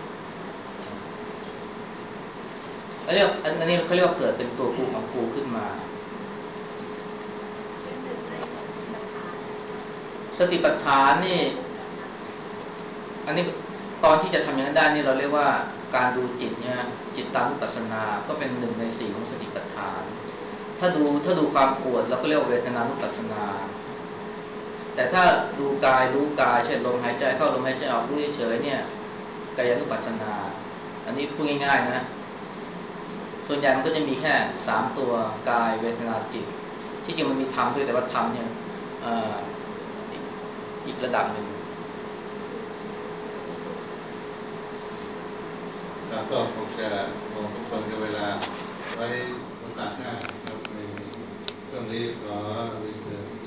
อันนี้อันนี้เขาเรียกว่าเกิดเป็นตัวกูของกูขึ้นมาสติปัฏฐานนี่อันนี้ตอนที่จะทำอย่างนั้นได้นี่เราเรียกว่าการดูจิตเนี่ยจิตตานุปัสสนาก็เป็นหนึ่งในสี่ของสติปัฏฐานถ้าดูถ้าดูความปวดเราก็เรียกว่าเวทนานุปัสสนาแต่ถ้าดูกายรู้กายเช่นลมหายใจเข้าลมหายใจออกรู้เฉยๆเนี่ยกายานุปัสสนาอันนี้พูดง่ายๆนะส่วนใหญ่มันก็จะมีแค่สามตัวกายเวทนาจิตที่จริงมันมีธรรมด้วยแต่ว่าธรรมเนี่ยอีกระดับหนึ่งก็คงจะคงทุกคนจะเวลาไว้